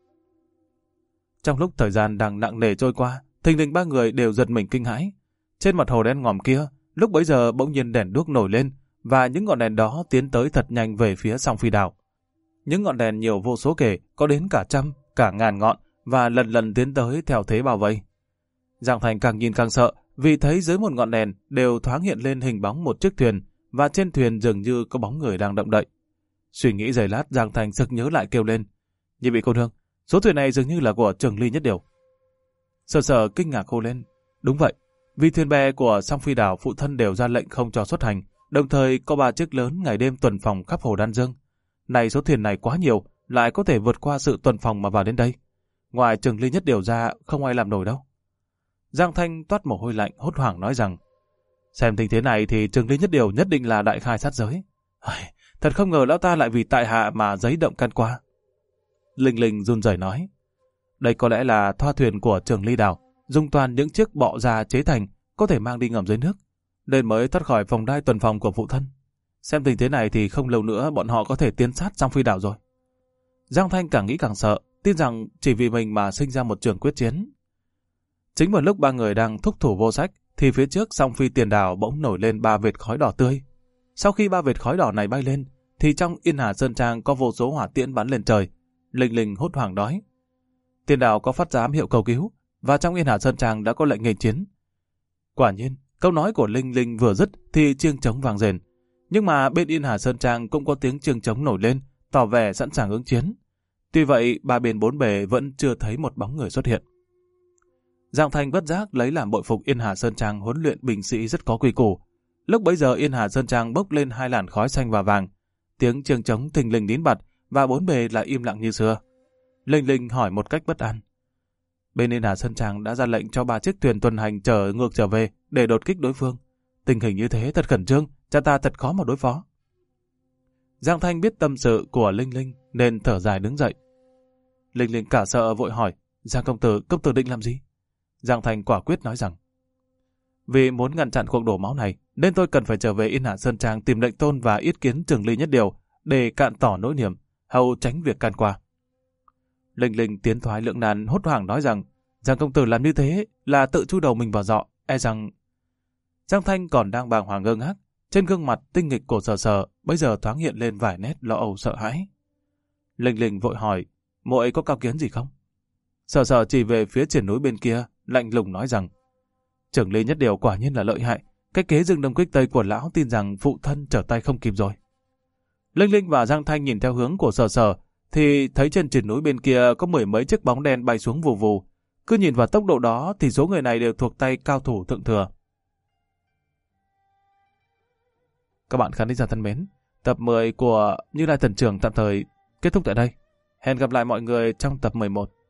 Trong lúc thời gian đang nặng nề trôi qua, thình lình ba người đều giật mình kinh hãi. Trên mặt hồ đen ngòm kia, lúc bấy giờ bỗng nhiên đèn đuốc nổi lên và những ngọn đèn đó tiến tới thật nhanh về phía Song Phi Đảo. Những ngọn đèn nhiều vô số kể, có đến cả trăm, cả ngàn ngọn và lần lần tiến tới theo thế bao vây. Giang Thành càng nhìn càng sợ vì thấy dưới một ngọn đèn đều thoáng hiện lên hình bóng một chiếc thuyền và trên thuyền dường như có bóng người đang động đậy. Suy nghĩ giây lát, Giang Thành sực nhớ lại kêu lên, nhị vị cô nương, số thuyền này dường như là của Trường Ly Nhất Điều. Sở Sở kinh ngạc hô lên, đúng vậy, vì thuyền bè của Song Phi Đảo phụ thân đều ra lệnh không cho xuất hành, đồng thời có ba chiếc lớn ngày đêm tuần phòng khắp hồ Đan Dương. Này số thuyền này quá nhiều, lại có thể vượt qua sự tuần phòng mà vào đến đây. Ngoài Trường Ly Nhất Điều ra, không ai làm nổi đâu. Giang Thanh toát mồ hôi lạnh hốt hoảng nói rằng, xem tình thế này thì Trường Ly Nhất Điều nhất định là đại khai sát giới. Thật không ngờ lão ta lại vì tại hạ mà giấy động can qua. Linh Linh run rẩy nói, đây có lẽ là thoa thuyền của Trường Ly Đảo, dùng toàn những chiếc bọ già chế thành, có thể mang đi ngầm dưới nước, nên mới thoát khỏi vòng đai tuần phòng của phụ thân. Xem tình thế này thì không lâu nữa bọn họ có thể tiến sát Song Phi Đảo rồi. Giang Thanh càng nghĩ càng sợ, tin rằng chỉ vì mình mà sinh ra một trường quyết chiến. Chính vào lúc ba người đang thúc thủ vô sách, thì phía trước song phi tiền đảo bỗng nổi lên ba vệt khói đỏ tươi. Sau khi ba vệt khói đỏ này bay lên, thì trong Yên Hà Sơn Trang có vô số hỏa tiễn bắn lên trời. Linh Linh hốt hoảng nói. Tiền đảo có phát ra ám hiệu cầu cứu, và trong Yên Hà Sơn Trang đã có lệnh nghênh chiến. Quả nhiên, câu nói của Linh Linh vừa dứt thì chiêng trống vang rền. Nhưng mà bên Yên Hà Sơn Trang cũng có tiếng chiêng trống nổi lên, tỏ vẻ sẵn sàng ứng chiến. Tuy vậy, ba bên bốn bề vẫn chưa thấy một bóng người xuất hiện. Giang Thanh bất giác lấy làm bội phục Yên Hà Sơn Trang huấn luyện binh sĩ rất có quy củ. Lúc bấy giờ Yên Hà Sơn Trang bốc lên hai làn khói xanh và vàng, tiếng chiêng trống thình lình nín bặt và bốn bề lại im lặng như xưa. Linh Linh hỏi một cách bất an. Bên Yên Hà Sơn Trang đã ra lệnh cho ba chiếc thuyền tuần hành chở ngược trở về để đột kích đối phương. Tình hình như thế thật khẩn trương, cha ta thật khó mà đối phó. Giang Thanh biết tâm sự của Linh Linh nên thở dài đứng dậy. Linh Linh cả sợ vội hỏi, Giang công tử, công tử định làm gì? Giang Thanh quả quyết nói rằng, vì muốn ngăn chặn cuộc đổ máu này, nên tôi cần phải trở về Yên Hà Sơn Trang tìm lệnh tôn và yết kiến Trường Ly Nhất Điều để cạn tỏ nỗi niềm, hầu tránh việc can qua. Linh Linh tiến thoái lưỡng nan hốt hoảng nói rằng, Giang công tử làm như thế là tự chui đầu mình vào giọ, e rằng... Giang Thanh còn đang bàng hoàng ngơ ngác, trên gương mặt tinh nghịch của Sở Sở bây giờ thoáng hiện lên vài nét lo âu sợ hãi. Linh Linh vội hỏi, muội có cao kiến gì không? Sở Sở chỉ về phía triển núi bên kia, lạnh lùng nói rằng, Trường Ly Nhất Điều quả nhiên là lợi hại, cái kế dương đông kích tây của lão tin rằng phụ thân trở tay không kịp rồi. Linh Linh và Giang Thanh nhìn theo hướng của Sở Sở, thì thấy trên triển núi bên kia có mười mấy chiếc bóng đen bay xuống vù vù. Cứ nhìn vào tốc độ đó thì số người này đều thuộc tay cao thủ thượng thừa. Các bạn khán giả thân mến, tập mười của Như Lai Thần Trưởng tạm thời kết thúc tại đây. Hẹn gặp lại mọi người trong tập mười một.